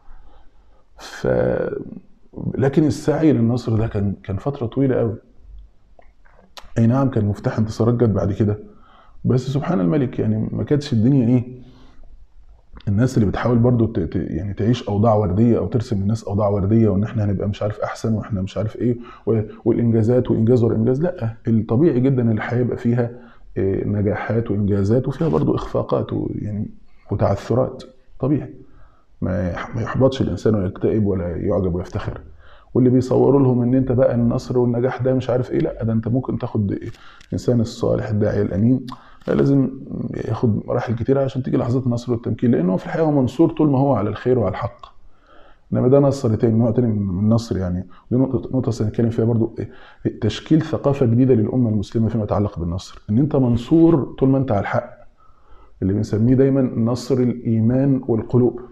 Speaker 2: لكن السعي للنصر ده كان فترة طويلة قوي. اي نعم كان مفتاح انتصارات جت بعد كده، بس سبحان الملك يعني ما كانتش الدنيا ايه، الناس اللي بتحاول برضو يعني تعيش اوضاع ورديه او ترسم للناس اوضاع ورديه وان احنا هنبقى مش عارف احسن واحنا مش عارف ايه والانجازات وانجاز ورا انجاز. لا، الطبيعي جدا اللي هيبقى فيها نجاحات وانجازات وفيها برضو اخفاقات ويعني وتعثرات. طبيعي ما يحبطش الانسان ويكتئب ولا يعجب ويفتخر. واللي بيصوروا لهم ان انت بقى النصر والنجاح ده مش عارف ايه، لا ده انت ممكن تاخد الانسان الصالح الداعيه الامين لازم ياخد مراحل كتيره عشان تيجي لحظات النصر والتمكين، لانه في الحقيقه هو منصور طول ما هو على الخير وعلى الحق. انما ده نصر تاني، نوع تاني من النصر يعني. ودي نقطه سنتكلم فيها برضو، تشكيل ثقافه جديده للامه المسلمه فيما يتعلق بالنصر، ان انت منصور طول ما انت على الحق، اللي بنسميه دايما نصر الايمان والقلوب.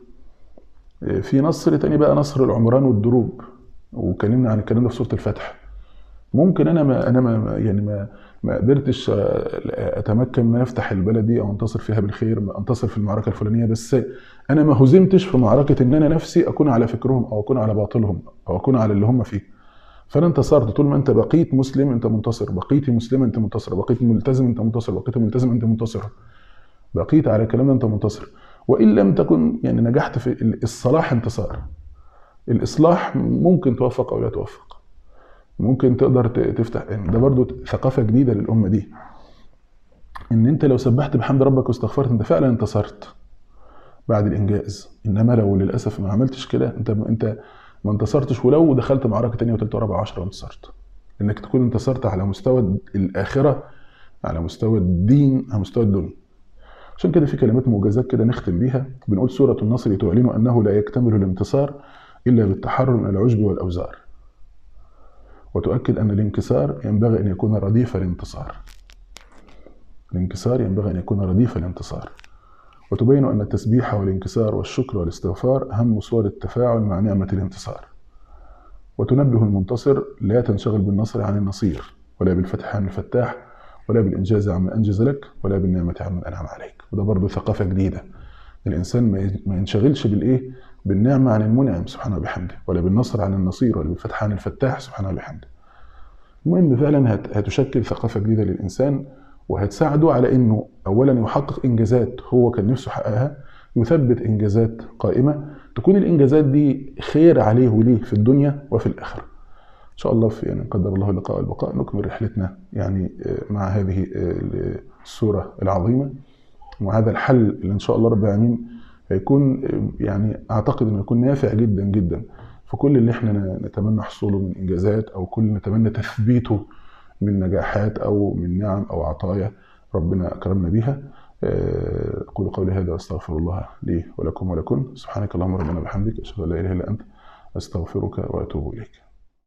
Speaker 2: في نصر تاني بقى نصر العمران والدروب، وكلمنا عن الكلام ده في سوره الفتح. ممكن ما قدرتش اتمكن ان افتح البلد دي او انتصر فيها بالخير، ما انتصر في المعركه الفلانيه، بس انا ما هزمتش في معركه ان انا نفسي اكون على فكرهم او اكون على باطلهم او اكون على اللي هم فيه. فانا انتصرت طول ما انت بقيت مسلم انت منتصر، بقيتي مسلمه انت منتصر، بقيت ملتزم انت منتصر، بقيت ملتزم انت منتصر، بقيت على الكلام ده انت منتصر. وان لم تكن يعني نجحت في الصلاح انتصار. الاصلاح ممكن توفق او لا توفق، ممكن تقدر تفتح. ده برضو ثقافة جديدة للأمة دي، إن أنت لو سبحت بحمد ربك واستغفرت أنت فعلا انتصرت بعد الإنجاز. إنما لو للأسف ما عملتش كده أنت ما انتصرتش، ولو دخلت معركة تانية وتالتة ورابعة وعشرة وانتصرت. إنك تكون انتصرت على مستوى الآخرة، على مستوى الدين، على مستوى الدنيا. عشان كده في كلمات موجزات كده نختم بيها، بنقول سورة النصر تعلن أنه لا يكتمل الانتصار إلا بالتحرر من العجب والأوزار، وتؤكد أن الانكسار ينبغي أن يكون رديف الانتصار. الانكسار ينبغي أن يكون رديف الانتصار. وتبين أن التسبيح والانكسار والشكر والاستغفار أهم صور التفاعل مع نعمة الانتصار. وتنبه المنتصر لا تنشغل بالنصر عن النصير، ولا بالفتح عن الفتاح، ولا بالإنجاز عن من أنجز لك، ولا بالنعمة عن من أنعم عليك. وده برضو ثقافة جديدة، الإنسان ما ينشغلش بالنعمة عن المنعم سبحانه وبحمده، ولا بالنصر عن النصير، ولا بالفتح عن الفتاح سبحانه وبحمده. المهم فعلا هتشكل ثقافة جديدة للإنسان، وهتساعده على إنه أولا يحقق إنجازات هو كان نفسه يحققها، يثبت إنجازات قائمة تكون الإنجازات دي خير عليه وليه في الدنيا وفي الآخرة. إن شاء الله في يعني قدر الله اللقاء والبقاء نكمل رحلتنا يعني مع هذه السورة العظيمة، وهذا الحل اللي إن شاء الله رب العالمين هيكون يعني أعتقد إنه يكون نافع جدا جدا في كل اللي احنا نتمنى حصوله من إنجازات، أو كل نتمنى تثبيته من نجاحات أو من نعم أو عطايا ربنا أكرمنا بها. أقول قولي هذا وأستغفر الله لي ولكم ولكم. سبحانك اللهم ربنا وبحمدك، أشهد أن لا إله إلا أنت، أستغفرك وأتوب إليك.